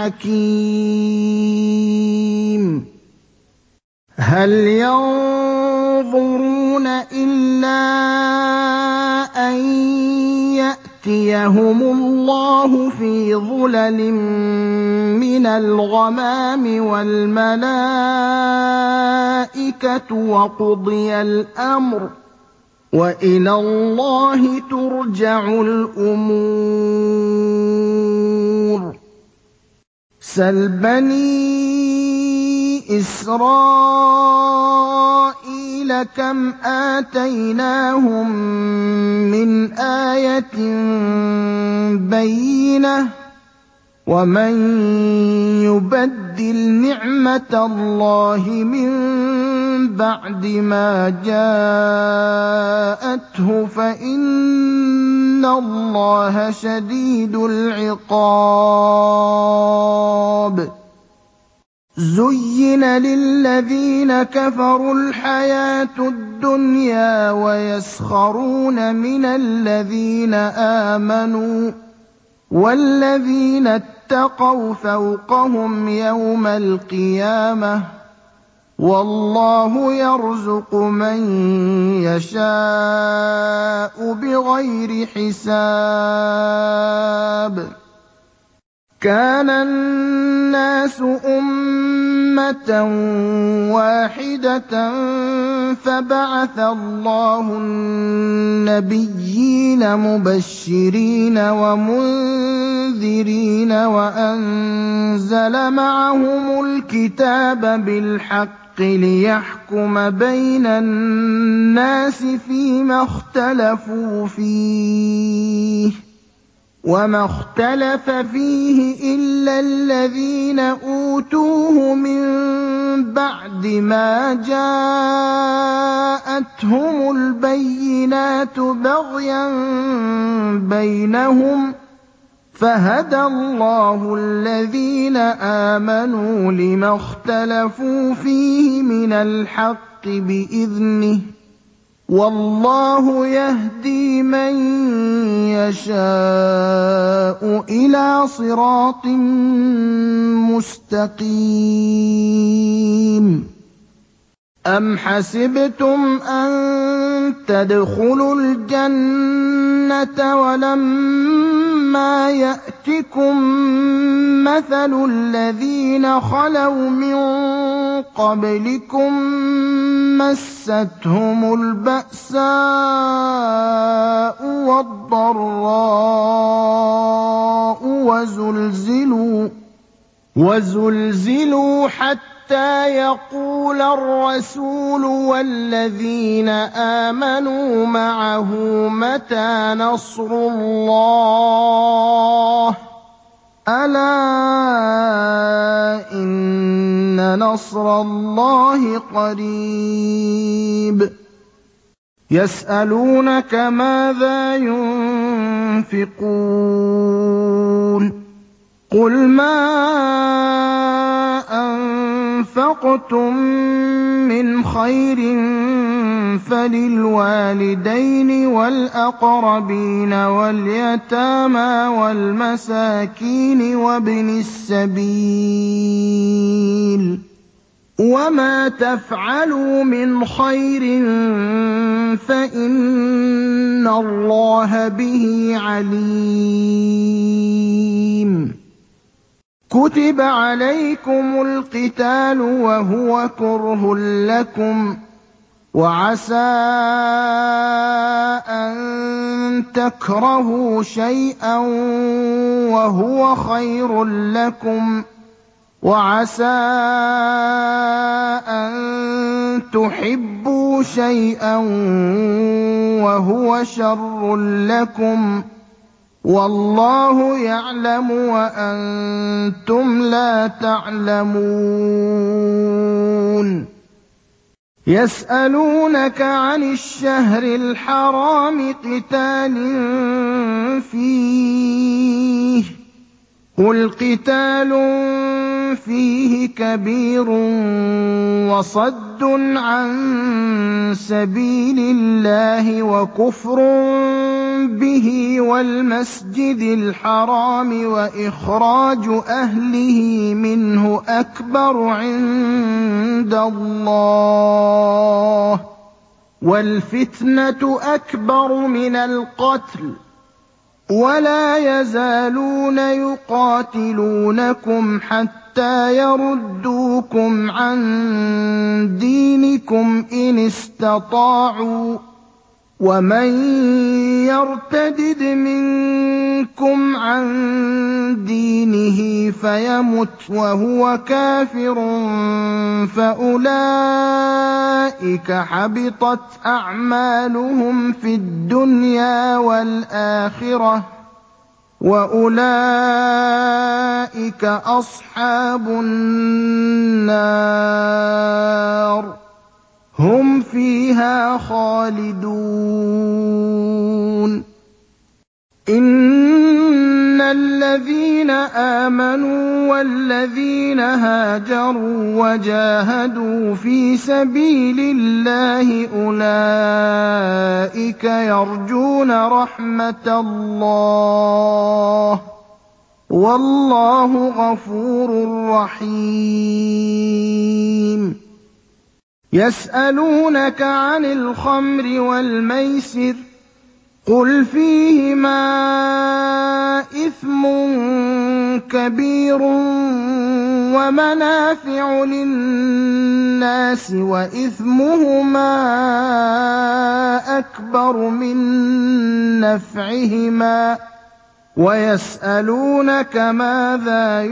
حَكِيمٌ. هَلْ يَنظُرُونَ إِلَّا أَن يَأْتِيَهُمُ اللَّهُ فِي ظُلَلٍ مِّنَ الْغَمَامِ وَالْمَلَائِكَةُ وَقُضِيَ الْأَمْرُ ۚ وَإِلَى اللَّهِ تُرْجَعُ الْأُمُورُ. سَلْ بَنِي إِسْرَائِيلَ كَمْ آتَيْنَاهُم مِّنْ آيَةٍ بَيِّنَةٍ ۗ وَمَن يُبَدِّلْ نِعْمَةَ اللَّهِ مِن بَعْدِ مَا جَاءَتْهُ فَإِنَّ اللَّهَ شَدِيدُ الْعِقَابِ. زُيِّنَ لِلَّذِينَ كَفَرُوا الْحَيَاةُ الدُّنْيَا وَيَسْخَرُونَ مِنَ الَّذِينَ آمَنُوا ۘ وَالَّذِينَ اتَّقَوْا فَوْقَهُمْ يَوْمَ الْقِيَامَةِ ۗ وَاللَّهُ يَرْزُقُ مَن يَشَاءُ بِغَيْرِ حِسَابٍ. كَانَ النَّاسُ أُمَّةً وَاحِدَةً فَبَعَثَ اللَّهُ النَّبِيِّينَ مُبَشِّرِينَ وَمُنذِرِينَ وَأَنزَلَ مَعَهُمُ الْكِتَابَ بِالْحَقِّ لِيَحْكُمَ بَيْنَ النَّاسِ فِيمَا اخْتَلَفُوا فِيهِ ۚ وَمَا اخْتَلَفَ فِيهِ إِلَّا الَّذِينَ أُوتُوهُ مِن بَعْدِ مَا جَاءَتْهُمُ الْبَيِّنَاتُ بَغْيًا بَيْنَهُمْ ۖ فَهَدَى اللَّهُ الَّذِينَ آمَنُوا لِمَا اخْتَلَفُوا فِيهِ مِنَ الْحَقِّ بِإِذْنِهِ ۗ وَاللَّهُ يَهْدِي مَن يَشَاءُ إِلَىٰ صِرَاطٍ مُّسْتَقِيمٍ. أَمْ حَسِبْتُمْ أَن تَدْخُلُوا الْجَنَّةَ وَلَمَّا يَأْتِكُم مَّثَلُ الَّذِينَ خَلَوْا مِن قَبْلِكُم مَّسَّتْهُمُ الْبَأْسَاءُ وَالضَّرَّاءُ وَزُلْزِلُوا وَزُلْزِلُوا حَتَّىٰ يَقُولَ الرَّسُولُ وَالَّذِينَ آمَنُوا مَعَهُ مَتَىٰ نَصْرُ اللَّهِ ۗ أَلَا إِنَّ نَصْرَ اللَّهِ قَرِيبٌ. يَسْأَلُونَكَ مَاذَا يُنفِقُونَ ۖ قُلْ مَا أَنفَقْتُم مِّنْ خَيْرٍ فَلِلْوَالِدَيْنِ وَالْأَقْرَبِينَ وَالْيَتَامَىٰ وَالْمَسَاكِينِ وَابْنِ السَّبِيلِ وَمَا تَفْعَلُوا مِنْ خَيْرٍ فَإِنَّ اللَّهَ بِهِ عَلِيمٌ كُتِبَ عَلَيْكُمُ الْقِتَالُ وَهُوَ كُرْهٌ لَّكُمْ ۖ وَعَسَىٰ أَن تَكْرَهُوا شَيْئًا وَهُوَ خَيْرٌ لَّكُمْ ۖ وَعَسَىٰ أَن تُحِبُّوا شَيْئًا وَهُوَ شَرٌّ لَّكُمْ ۗ وَاللَّهُ يَعْلَمُ وَأَنتُمْ لَا تَعْلَمُونَ يَسْأَلُونَكَ عَنِ الشَّهْرِ الْحَرَامِ قِتَالٍ فِيهِ ۖ قُلْ قِتَالٌ فِيهِ كَبِيرٌ وَصَدٌّ عَن سَبِيلِ اللَّهِ وَكُفْرٌ بِهِ وَالْمَسْجِدِ الْحَرَامِ وَإِخْرَاجُ أَهْلِهِ مِنْهُ أَكْبَرُ عِندَ اللَّهِ ۚ وَالْفِتْنَةُ أَكْبَرُ مِنَ الْقَتْلِ ۗ وَلَا يَزَالُونَ يُقَاتِلُونَكُمْ حَتَّىٰ يَرُدُّوكُمْ عَن دِينِكُمْ إِنِ اسْتَطَاعُوا ۚ وَمَن يَرْتَدِدْ مِنكُمْ عَن دِينِهِ فَيَمُتْ وَهُوَ كَافِرٌ فَأُولَٰئِكَ حَبِطَتْ أَعْمَالُهُمْ فِي الدُّنْيَا وَالْآخِرَةِ ۖ وَأُولَٰئِكَ أَصْحَابُ النَّارِ ۖ هُمْ فِيهَا خَالِدُونَ إِنَّ الَّذِينَ آمَنُوا وَالَّذِينَ هَاجَرُوا وَجَاهَدُوا فِي سَبِيلِ اللَّهِ أُولَٰئِكَ يَرْجُونَ رَحْمَتَ اللَّهِ ۗ وَاللَّهُ غَفُورٌ رَّحِيمٌ يَسْأَلُونَكَ عَنِ الْخَمْرِ وَالْمَيْسِرِ ۖ قُلْ فِيهِمَا إِثْمٌ كَبِيرٌ وَمَنَافِعُ لِلنَّاسِ وَإِثْمُهُمَا أَكْبَرُ مِن نَّفْعِهِمَا ۗ وَيَسْأَلُونَكَ مَاذَا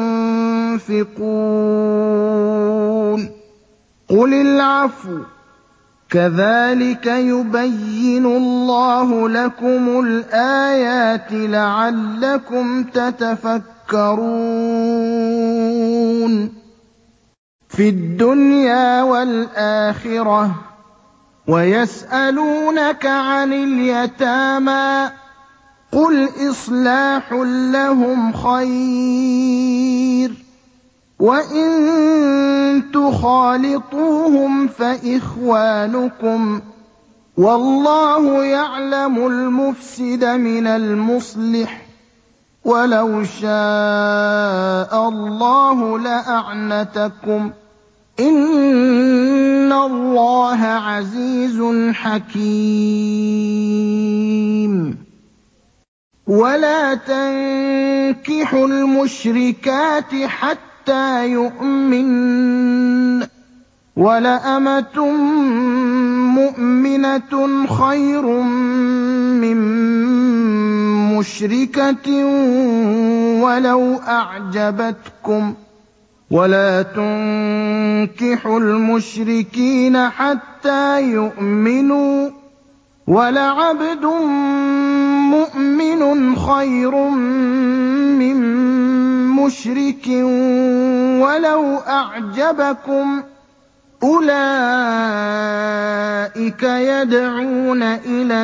يُنفِقُونَ قُلِ الْعَفْوَ ۗ كَذَٰلِكَ يُبَيِّنُ اللَّهُ لَكُمُ الْآيَاتِ لَعَلَّكُمْ تَتَفَكَّرُونَ فِي الدُّنْيَا وَالْآخِرَةِ ۗ وَيَسْأَلُونَكَ عَنِ الْيَتَامَىٰ ۖ قُلْ إِصْلَاحٌ لَّهُمْ خَيْرٌ ۖ وَإِن تُخَالِطُوهُمْ فَإِخْوَانُكُمْ ۚ وَاللَّهُ يَعْلَمُ الْمُفْسِدَ مِنَ الْمُصْلِحِ ۚ وَلَوْ شَاءَ اللَّهُ لَأَعْنَتَكُمْ ۚ إِنَّ اللَّهَ عَزِيزٌ حَكِيمٌ وَلَا تَنكِحُوا الْمُشْرِكَاتِ حَتَّىٰ يُؤْمِنَّ ۚ وَلَأَمَةٌ مُّؤْمِنَةٌ خَيْرٌ مِّن مُّشْرِكَةٍ وَلَوْ أَعْجَبَتْكُمْ ۗ وَلَا تُنكِحُوا الْمُشْرِكِينَ حَتَّىٰ يُؤْمِنُوا ۚ وَلَعَبْدٌ مُّؤْمِنٌ خَيْرٌ مِّن مُّشْرِكٍ وَلَوْ أَعْجَبَكُمْ ۗ أُولَٰئِكَ يَدْعُونَ إِلَى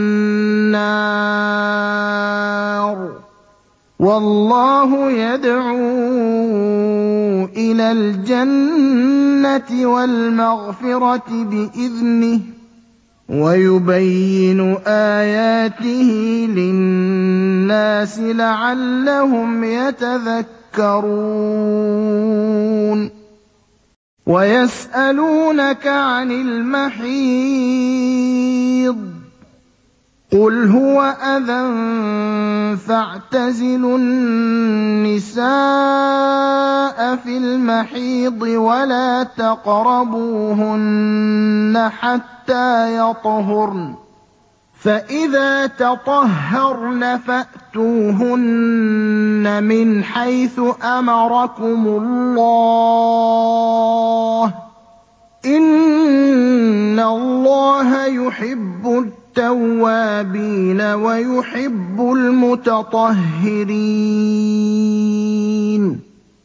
النَّارِ ۖ وَاللَّهُ يَدْعُو إِلَى الْجَنَّةِ وَالْمَغْفِرَةِ بِإِذْنِهِ ۖ وَيُبَيِّنُ آيَاتِهِ لِلنَّاسِ لَعَلَّهُمْ يَتَذَكَّرُونَ وَيَسْأَلُونَكَ عَنِ الْمَحِيضِ ۖ قُلْ هُوَ أَذًى فَاعْتَزِلُوا النِّسَاءَ فِي الْمَحِيضِ وَلَا تَقْرَبُوهُنَّ حَتَّىٰ يَطْهُرْنَ ۖ فَإِذَا تَطَهَّرْنَ فَأْتُوهُنَّ مِنْ حَيْثُ أَمَرَكُمُ اللَّهُ ۚ إِنَّ اللَّهَ يُحِبُّ التَّوَّابِينَ وَيُحِبُّ الْمُتَطَهِّرِينَ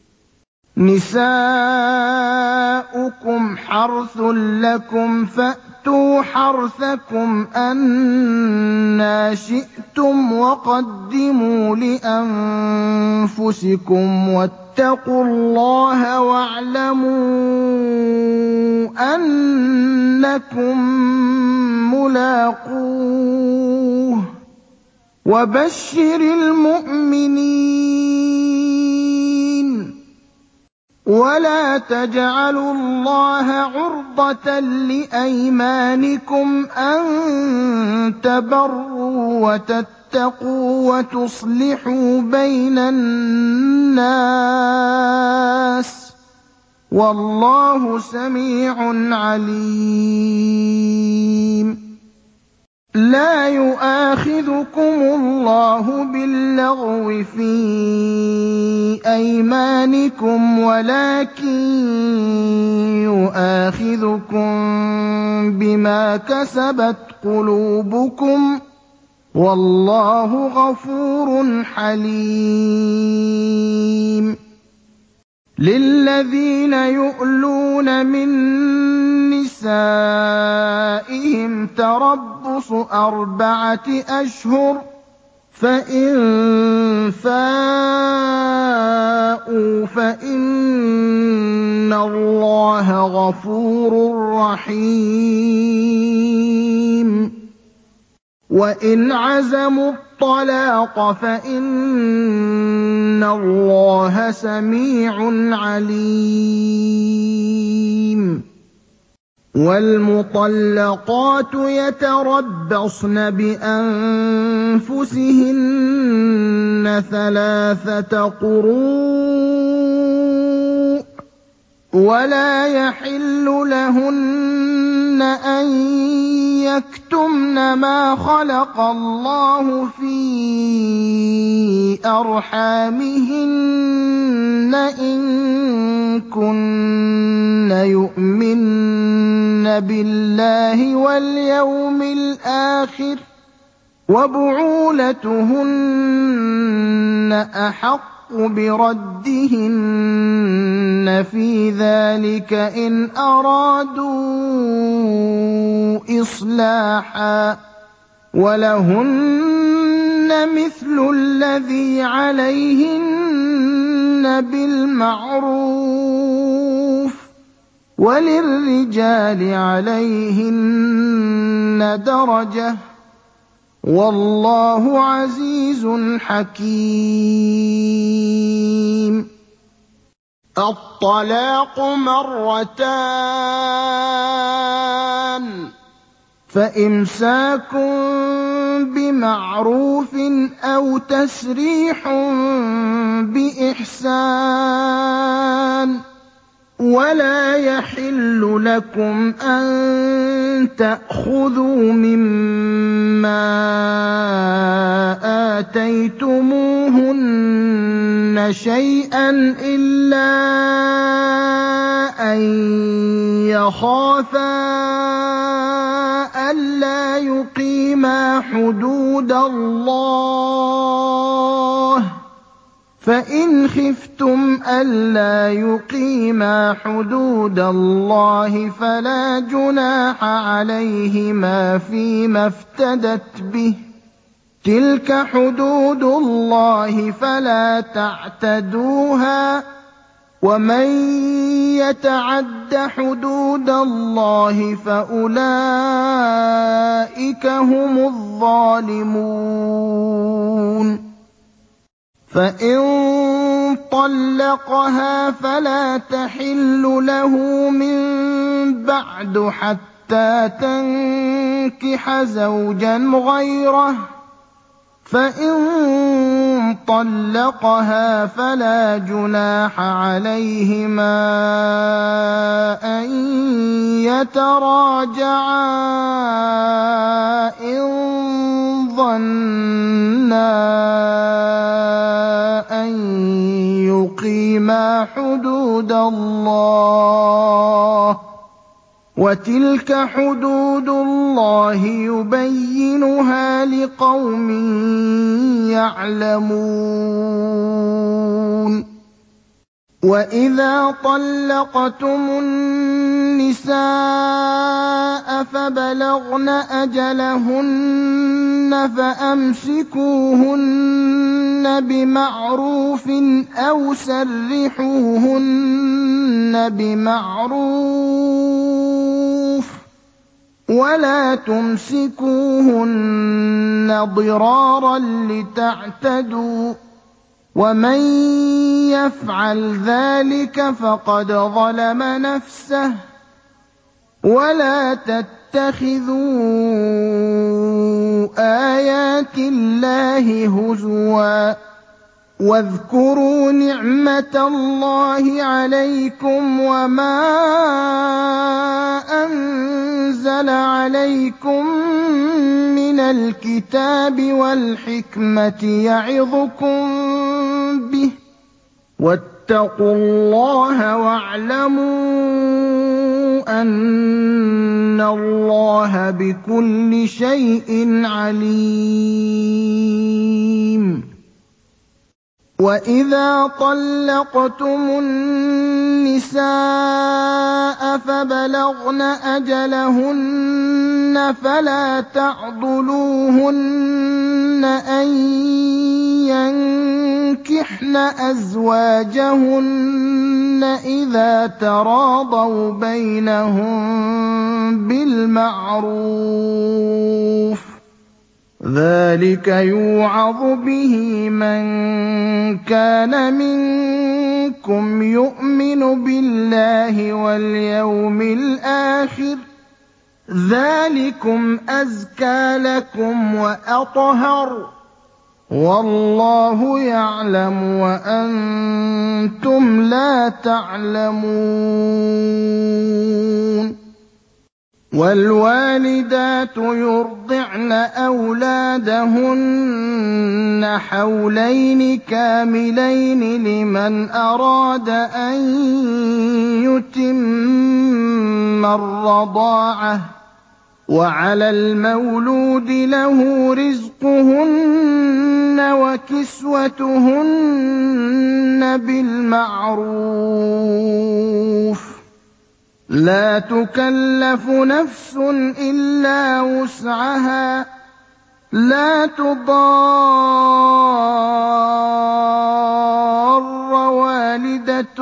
نِسَاؤُكُمْ حَرْثٌ لَّكُمْ فَأْتُوا حَرْثَكُمْ أَنَّىٰ شِئْتُمْ وَقَدِّمُوا لِأَنفُسِكُمْ ۚ وَاتَّقُوا اللَّهَ وَاعْلَمُوا أَنَّكُم مُّلَاقُوهُ ۗ وَبَشِّرِ الْمُؤْمِنِينَ. وَلَا تَجْعَلُوا اللَّهَ عُرْضَةً لِّأَيْمَانِكُمْ أَن تَبَرُّوا وَتَتَّقُوا وَتُصْلِحُوا بَيْنَ النَّاسِ ۗ وَاللَّهُ سَمِيعٌ عَلِيمٌ. لَّا يُؤَاخِذُكُمُ اللَّهُ بِاللَّغْوِ فِي أَيْمَانِكُمْ وَلَٰكِن يُؤَاخِذُكُم بِمَا كَسَبَتْ قُلُوبُكُمْ ۗ وَاللَّهُ غَفُورٌ حَلِيمٌ. لِّلَّذِينَ يُؤْلُونَ مِن نِّسَائِهِمْ تَرَبُّصُ أَرْبَعَةِ أَشْهُرٍ ۖ فَإِن فَاءُوا فَإِنَّ اللَّهَ غَفُورٌ رَّحِيمٌ. وَإِنْ عَزَمُوا الطَّلَاقَ فَإِنَّ اللَّهَ سَمِيعٌ عَلِيمٌ. وَالْمُطَلَّقَاتُ يَتَرَبَّصْنَ بِأَنفُسِهِنَّ ثَلَاثَةَ قُرُوءٍ ۚ وَلَا يَحِلُّ لَهُنَّ أَن يَكْتُمْنَ مَا خَلَقَ اللَّهُ فِي أَرْحَامِهِنَّ إِن كُنَّ يُؤْمِنَّ بِاللَّهِ وَالْيَوْمِ الْآخِرِ ۚ وَبُعُولَتُهُنَّ أَحَقُّ بِرَدِّهِنَّ فِي ذَٰلِكَ إِنْ أَرَادُوا إِصْلَاحًا ۚ وَلَهُنَّ مِثْلُ الَّذِي عَلَيْهِنَّ بِالْمَعْرُوفِ ۚ وَلِلرِّجَالِ عَلَيْهِنَّ دَرَجَةٌ ۗ وَاللَّهُ عَزِيزٌ حَكِيمٌ. الطَّلَاقُ مَرَّتَانِ ۖ فَإِمْسَاكٌ بِمَعْرُوفٍ أَوْ تَسْرِيحٌ بِإِحْسَانٍ ۗ وَلَا يَحِلُّ لَكُمْ أَن تَأْخُذُوا مِمَّا آتَيْتُمُوهُنَّ شَيْئًا إِلَّا أَن يَخَافَا أَلَّا يُقِيمَا حُدُودَ اللَّهِ ۖ فَإِنْ خِفْتُمْ أَلَّا يُقِيمَا حُدُودَ اللَّهِ فَلَا جُنَاحَ عَلَيْهِمَا فِيمَا افْتَدَتْ بِهِ ۗ تِلْكَ حُدُودُ اللَّهِ فَلَا تَعْتَدُوهَا ۚ وَمَن يَتَعَدَّ حُدُودَ اللَّهِ فَأُولَٰئِكَ هُمُ الظَّالِمُونَ. فَإِن طلقها فلا تحل له من بعد حتى تنكح زوجا غيره، فإن طلقها فلا جناح عليهما أن يتراجعا إن ظنا أن يقيما حدود الله، وتلك حدود الله يبينها لقوم يعلمون. وإذا طلقتم النساء فبلغن أجلهن فأمسكوهن بمعروف أو سرحوهن بمعروف، ولا تمسكوهن ضرارا لتعتدوا، ومن يفعل ذلك فقد ظلم نفسه. ولا تتخذوا آيات الله هزوا، واذكروا نعمة الله عليكم وما أنزل عليكم من الكتاب والحكمة يعظكم به، واتقوا الله واعلموا أن الله بكل شيء عليم. وإذا طلقتم النساء فبلغن أجلهن فلا تعضلوهن أن ينكحن أزواجهن إذا تراضوا بينهم بالمعروف، ذلك يوعظ به من كان منكم يؤمن بالله واليوم الآخر، ذلكم أزكى لكم وأطهر، والله يعلم وأنتم لا تعلمون. والوالدات يرضعن أولادهن حولين كاملين لمن أراد أن يتم الرضاعة، وعلى المولود له رزقهن وكسوتهن بالمعروف، لا تكلف نفس إلا وسعها، لا تضار والدة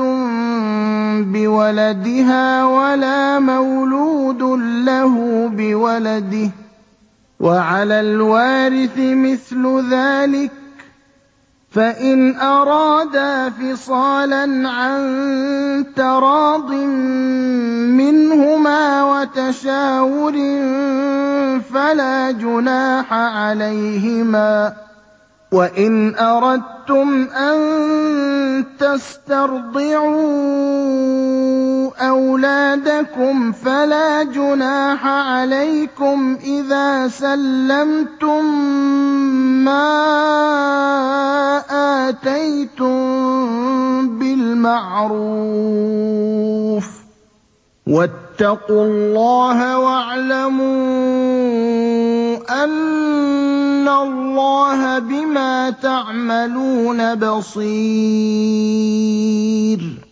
بولدها ولا مولود له بولده، وعلى الوارث مثل ذلك، فإن أرادا فصالا عن تراض منهما وتشاور فلا جناح عليهما. وإن أردتم أن تسترضعوا أولادكم فلا جناح عليكم إذا سلمتم ما آتيتم بالمعروف، واتقوا الله واعلموا أن الله بما تعملون بصير.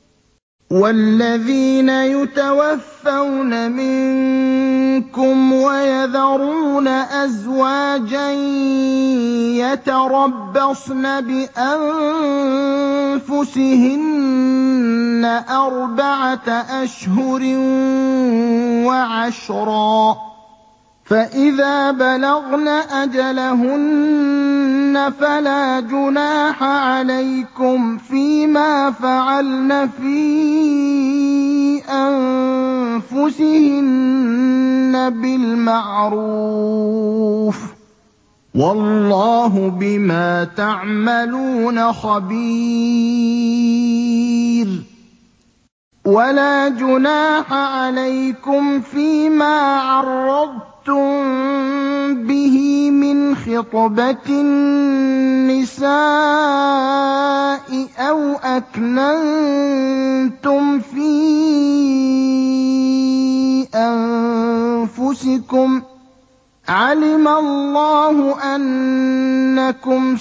والذين يتوفون منكم ويذرون أزواجا يتربصن بأنفسهن أربعة أشهر وعشرا، فَإِذَا بَلَغْنَ أَجَلَهُنَّ فَلَا جُنَاحَ عَلَيْكُمْ فِيمَا فَعَلْنَ فِي أَنفُسِهِنَّ بِالْمَعْرُوفِ ۗ وَاللَّهُ بِمَا تَعْمَلُونَ خَبِيرٌ. وَلَا جُنَاحَ عَلَيْكُمْ فِيمَا عَرَّضْتُم بِهِ مِنْ خِطْبَةِ النِّسَاءِ أَوْ أَكْنَنتُمْ فِي أَنفُسِكُمْ ۚ عَلِمَ اللَّهُ أَنَّكُمْ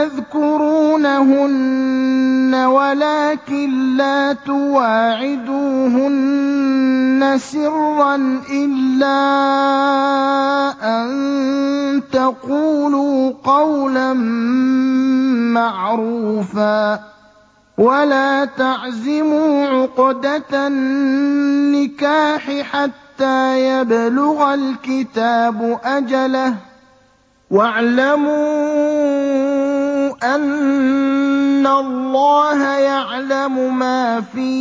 سَتَذْكُرُونَهُنَّ وَلَٰكِن لَّا تُوَاعِدُوهُنَّ سِرًّا إِلَّا أَن تَقُولُوا قَوْلًا مَّعْرُوفًا ۚ وَلَا تَعْزِمُوا عُقْدَةَ النِّكَاحِ حَتَّىٰ يَبْلُغَ الْكِتَابُ أَجَلَهُ ۚ وَاعْلَمُوا أَنَّ اللَّهَ يَعْلَمُ مَا فِي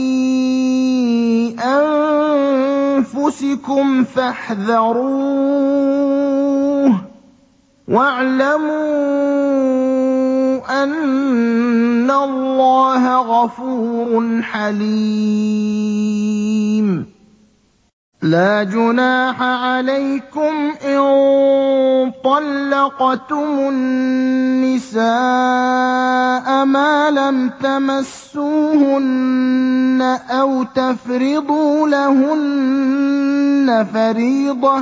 أَنفُسِكُمْ فَاحْذَرُوهُ ۚ وَاعْلَمُوا أَنَّ اللَّهَ غَفُورٌ حَلِيمٌ. لَا جُنَاحَ عَلَيْكُمْ إِن طَلَّقْتُمُ النِّسَاءَ مَا لَمْ تَمَسُّوهُنَّ أَوْ تَفْرِضُوا لَهُنَّ فَرِيضَةً ۚ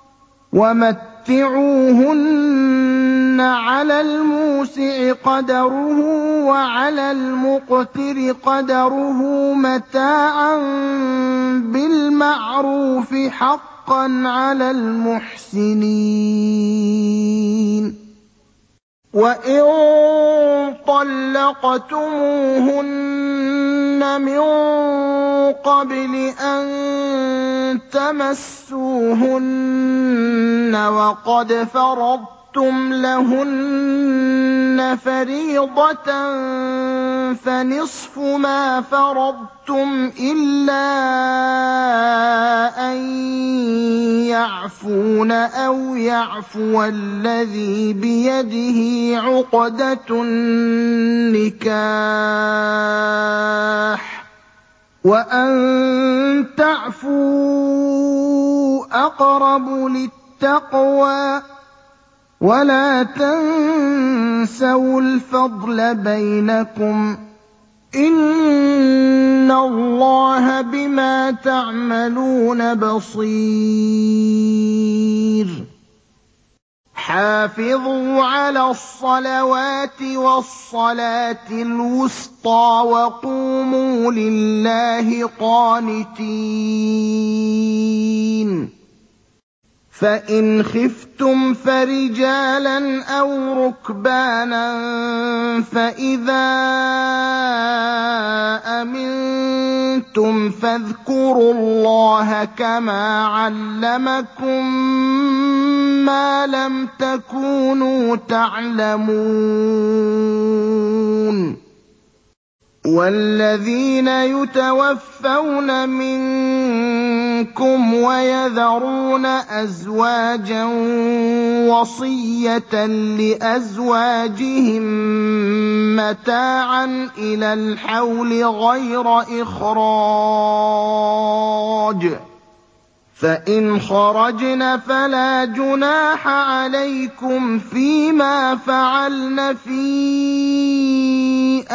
وَمَتِّعُوهُنَّ عَلَى الْمُوسِعِ قَدَرُهُ وَعَلَى الْمُقْتِرِ قَدَرُهُ مَتَاعًا بِالْمَعْرُوفِ ۖ حَقًّا عَلَى الْمُحْسِنِينَ. وَإِن طَلَّقْتُمُوهُنَّ مِن قَبْلِ أَن تَمَسُّوهُنَّ وَقَدْ فَرَضْتُمْ لَهُنَّ فَرِيضَةً فَنِصْفُ مَا فَرَضْتُمْ إِلَّا أَن يَعْفُونَ أَوْ يَعْفُوَ الَّذِي بِيَدِهِ عُقْدَةُ النِّكَاحِ ۚ وَأَن تَعْفُوا أَقْرَبُ لِلتَّقْوَىٰ ۚ وَلَا تَنسَوُا الْفَضْلَ بَيْنَكُمْ ۚ إِنَّ اللَّهَ بِمَا تَعْمَلُونَ بَصِيرٌ. حَافِظُوا عَلَى الصَّلَوَاتِ وَالصَّلَاةِ الْوُسْطَىٰ وَقُومُوا لِلَّهِ قَانِتِينَ. فَإِنْ خِفْتُمْ فَرِجَالًا أَوْ رُكْبَانًا فَإِذَا أَمِنتُمْ فَاذْكُرُوا اللَّهَ كَمَا عَلَّمَكُم مَّا لَمْ تَكُونُوا تَعْلَمُونَ. وَالَّذِينَ يُتَوَفَّوْنَ مِنكُمْ وَيَذَرُونَ أَزْوَاجًا وَصِيَّةً لِّأَزْوَاجِهِم مَّتَاعًا إِلَى الْحَوْلِ غَيْرَ إِخْرَاجٍ ۚ فَإِنْ خَرَجْنَ فَلَا جُنَاحَ عَلَيْكُمْ فِيمَا فَعَلْنَ فِي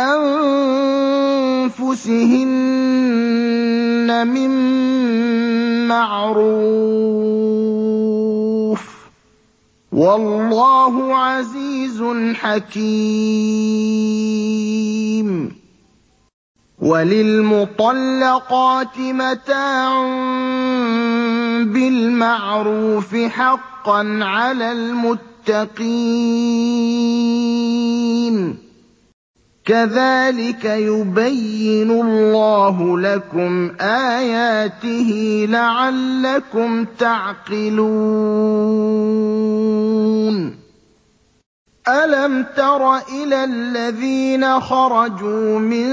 أَنفُسِهِنَّ مِن مَّعْرُوفٍ ۗ وَاللَّهُ عَزِيزٌ حَكِيمٌ. وَلِلْمُطَلَّقَاتِ مَتَاعٌ بِالْمَعْرُوفِ ۖ حَقًّا عَلَى الْمُتَّقِينَ. كَذَٰلِكَ يُبَيِّنُ اللَّهُ لَكُمْ آيَاتِهِ لَعَلَّكُمْ تَعْقِلُونَ أَلَمْ تَرَ إِلَى الَّذِينَ خَرَجُوا مِن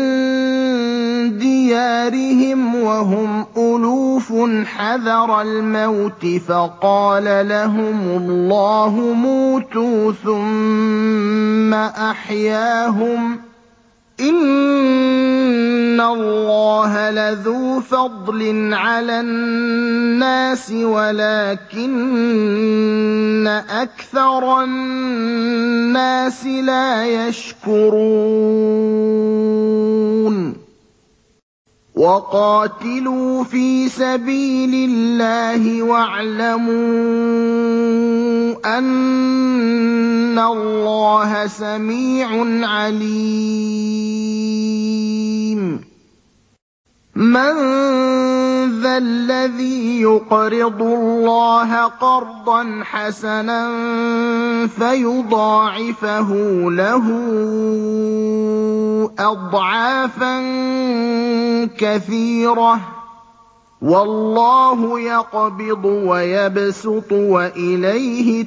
دِيَارِهِمْ وَهُمْ أُلُوفٌ حَذَرَ الْمَوْتِ فَقَالَ لَهُمُ اللَّهُ مُوتُوا ثُمَّ أَحْيَاهُمْ ۚ إِنَّ اللَّهَ لَذُو فَضْلٍ عَلَى النَّاسِ وَلَٰكِنَّ أَكْثَرَ النَّاسِ لَا يَشْكُرُونَ وَقَاتِلُوا فِي سَبِيلِ اللَّهِ وَاعْلَمُوا أَنَّ اللَّهَ سَمِيعٌ عَلِيمٌ مَّن ذَا الَّذِي يُقْرِضُ اللَّهَ قَرْضًا حَسَنًا فَيُضَاعِفَهُ لَهُ أَضْعَافًا كَثِيرَةً ۚ وَاللَّهُ يَقْبِضُ وَيَبْسُطُ وَإِلَيْهِ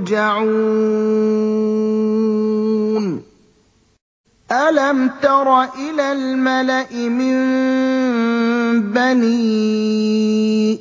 تُرْجَعُونَ أَلَمْ تَرَ إِلَى الْمَلَإِ مِن بَنِي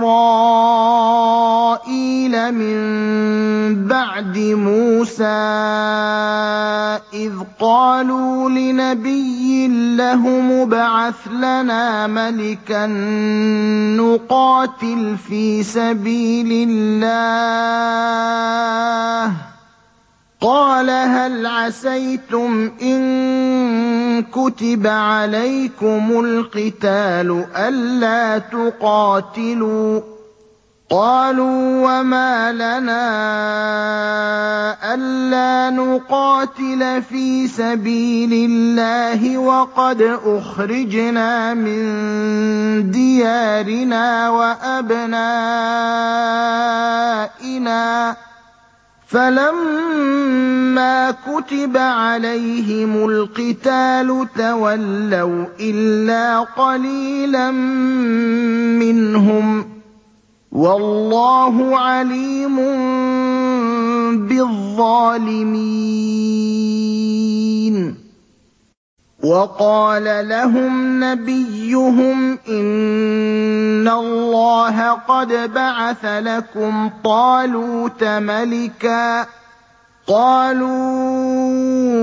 إِسْرَائِيلَ مِن بَعْدِ مُوسَىٰ إِذْ قَالُوا لِنَبِيٍّ لَّهُمُ ابْعَثْ لَنَا مَلِكًا نُّقَاتِلْ فِي سَبِيلِ اللَّهِ ۖ قَالَ هَلْ عَسَيْتُمْ إِن كُتِبَ عَلَيْكُمُ الْقِتَالُ أَلَّا تُقَاتِلُوا ۖ قَالُوا وَمَا لَنَا أَلَّا نُقَاتِلَ فِي سَبِيلِ اللَّهِ وَقَدْ أُخْرِجْنَا مِن دِيَارِنَا وَأَبْنَائِنَا ۖ فَلَمَّا كُتِبَ عَلَيْهِمُ الْقِتَالُ تَوَلَّوْا إِلَّا قَلِيلًا مِّنْهُمْ ۗ وَاللَّهُ عَلِيمٌ بِالظَّالِمِينَ وَقَالَ لَهُمْ نَبِيُّهُمْ إِنَّ اللَّهَ قَدْ بَعَثَ لَكُمْ طَالُوتَ مَلِكًا ۚ قَالُوا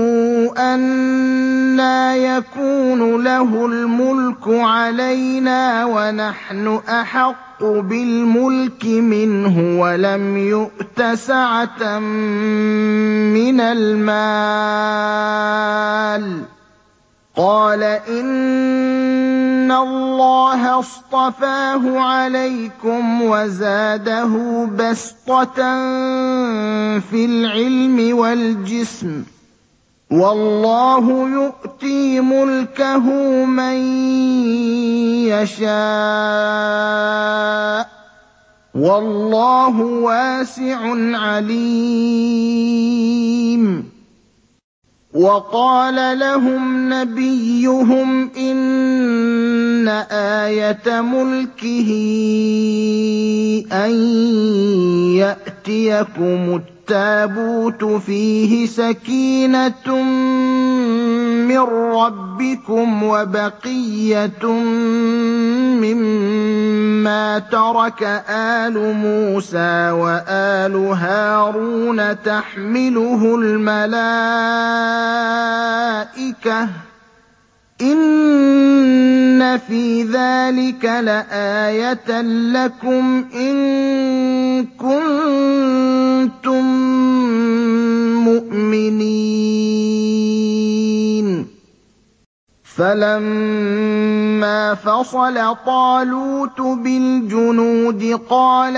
أَنَّىٰ يَكُونُ لَهُ الْمُلْكُ عَلَيْنَا وَنَحْنُ أَحَقُّ بِالْمُلْكِ مِنْهُ وَلَمْ يُؤْتَ سَعَةً مِّنَ الْمَالِ ۚ قَالَ إِنَّ اللَّهَ اصْطَفَاهُ عَلَيْكُمْ وَزَادَهُ بَسْطَةً فِي الْعِلْمِ وَالْجِسْمِ ۖ وَاللَّهُ يُؤْتِي مُلْكَهُ مَن يَشَاءُ ۚ وَاللَّهُ وَاسِعٌ عَلِيمٌ وَقَالَ لَهُمْ نَبِيُّهُمْ إِنَّ آيَةَ مُلْكِهِ أَن يَأْتِيَكُمُ التَّابُوتُ فِيهِ سَكِينَةٌ مِّن رَّبِّكُمْ وَبَقِيَّةٌ مِّمَّا تَرَكَ آلُ مُوسَىٰ وَآلُ هَارُونَ تَحْمِلُهُ الْمَلَائِكَةُ ۚ إِنَّ فِي ذَٰلِكَ لَآيَةً لَّكُمْ إِن كُنتُم مُّؤْمِنِينَ فَلَمَّا فَصَلَ طَالُوتُ بِالْجُنُودِ قَالَ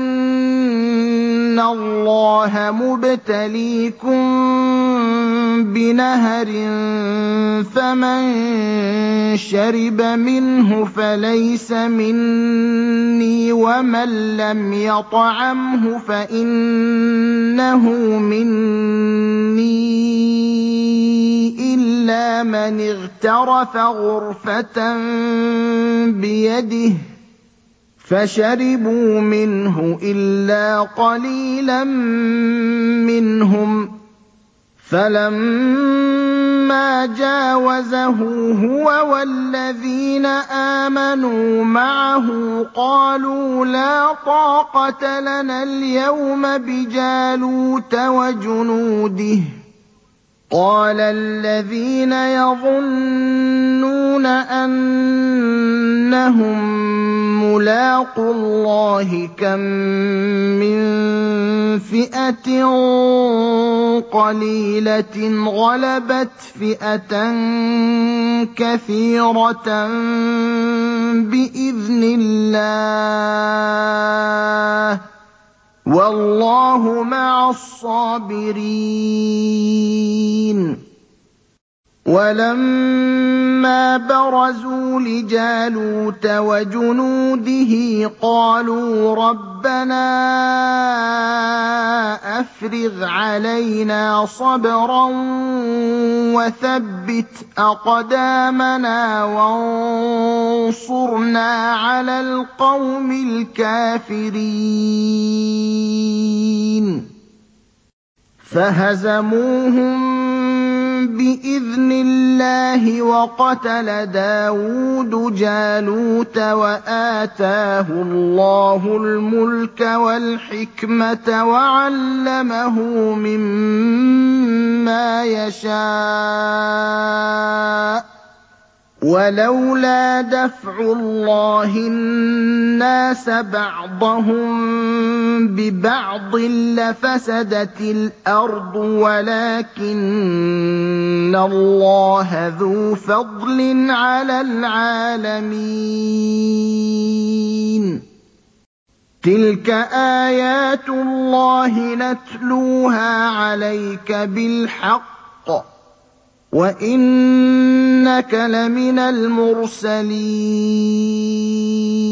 إِنَّ اللَّهَ مُبْتَلِيكُم بِنَهَرٍ فَمَن شَرِبَ مِنْهُ فَلَيْسَ مِنِّي وَمَن لَّمْ يَطْعَمْهُ فَإِنَّهُ مِنِّي إِلَّا مَنِ اغْتَرَفَ غُرْفَةً بِيَدِهِ فَشَرِبُوا مِنْهُ إِلَّا قَلِيلًا مِّنْهُمْ فَلَمَّا جَاوَزَهُ هُوَ وَالَّذِينَ آمَنُوا مَعَهُ قَالُوا لَا طَاقَةَ لَنَا الْيَوْمَ بِجَالُوتَ وَجُنُودِهِ قَالَ الَّذِينَ يَظُنُّونَ أَنَّهُم مُّلَاقُو اللَّهِ كَم مِّن فِئَةٍ قَلِيلَةٍ غَلَبَتْ فِئَةً كَثِيرَةً بِإِذْنِ اللَّهِ ۗ وَاللَّهُ مَعَ الصَّابِرِينَ وَلَمَّا بَرَزُوا لِجَالُوتَ وَجُنُودِهِ قَالُوا رَبَّنَا أَفْرِغْ عَلَيْنَا صَبْرًا وَثَبِّتْ أَقْدَامَنَا وَانصُرْنَا عَلَى الْقَوْمِ الْكَافِرِينَ فَهَزَمُوهُم بِإِذْنِ اللَّهِ وَقَتَلَ دَاوُودُ جَالُوتَ وَآتَاهُ اللَّهُ الْمُلْكَ وَالْحِكْمَةَ وَعَلَّمَهُ مِمَّا يَشَاءُ ۗ وَلَوْلَا دَفْعُ اللَّهِ النَّاسَ بَعْضَهُم بِبَعْضٍ لَّفَسَدَتِ الْأَرْضُ وَلَٰكِنَّ اللَّهَ ذُو فَضْلٍ عَلَى الْعَالَمِينَ تِلْكَ آيَاتُ اللَّهِ نَتْلُوهَا عَلَيْكَ بِالْحَقِّ ۚ وَإِنَّكَ لَمِنَ الْمُرْسَلِينَ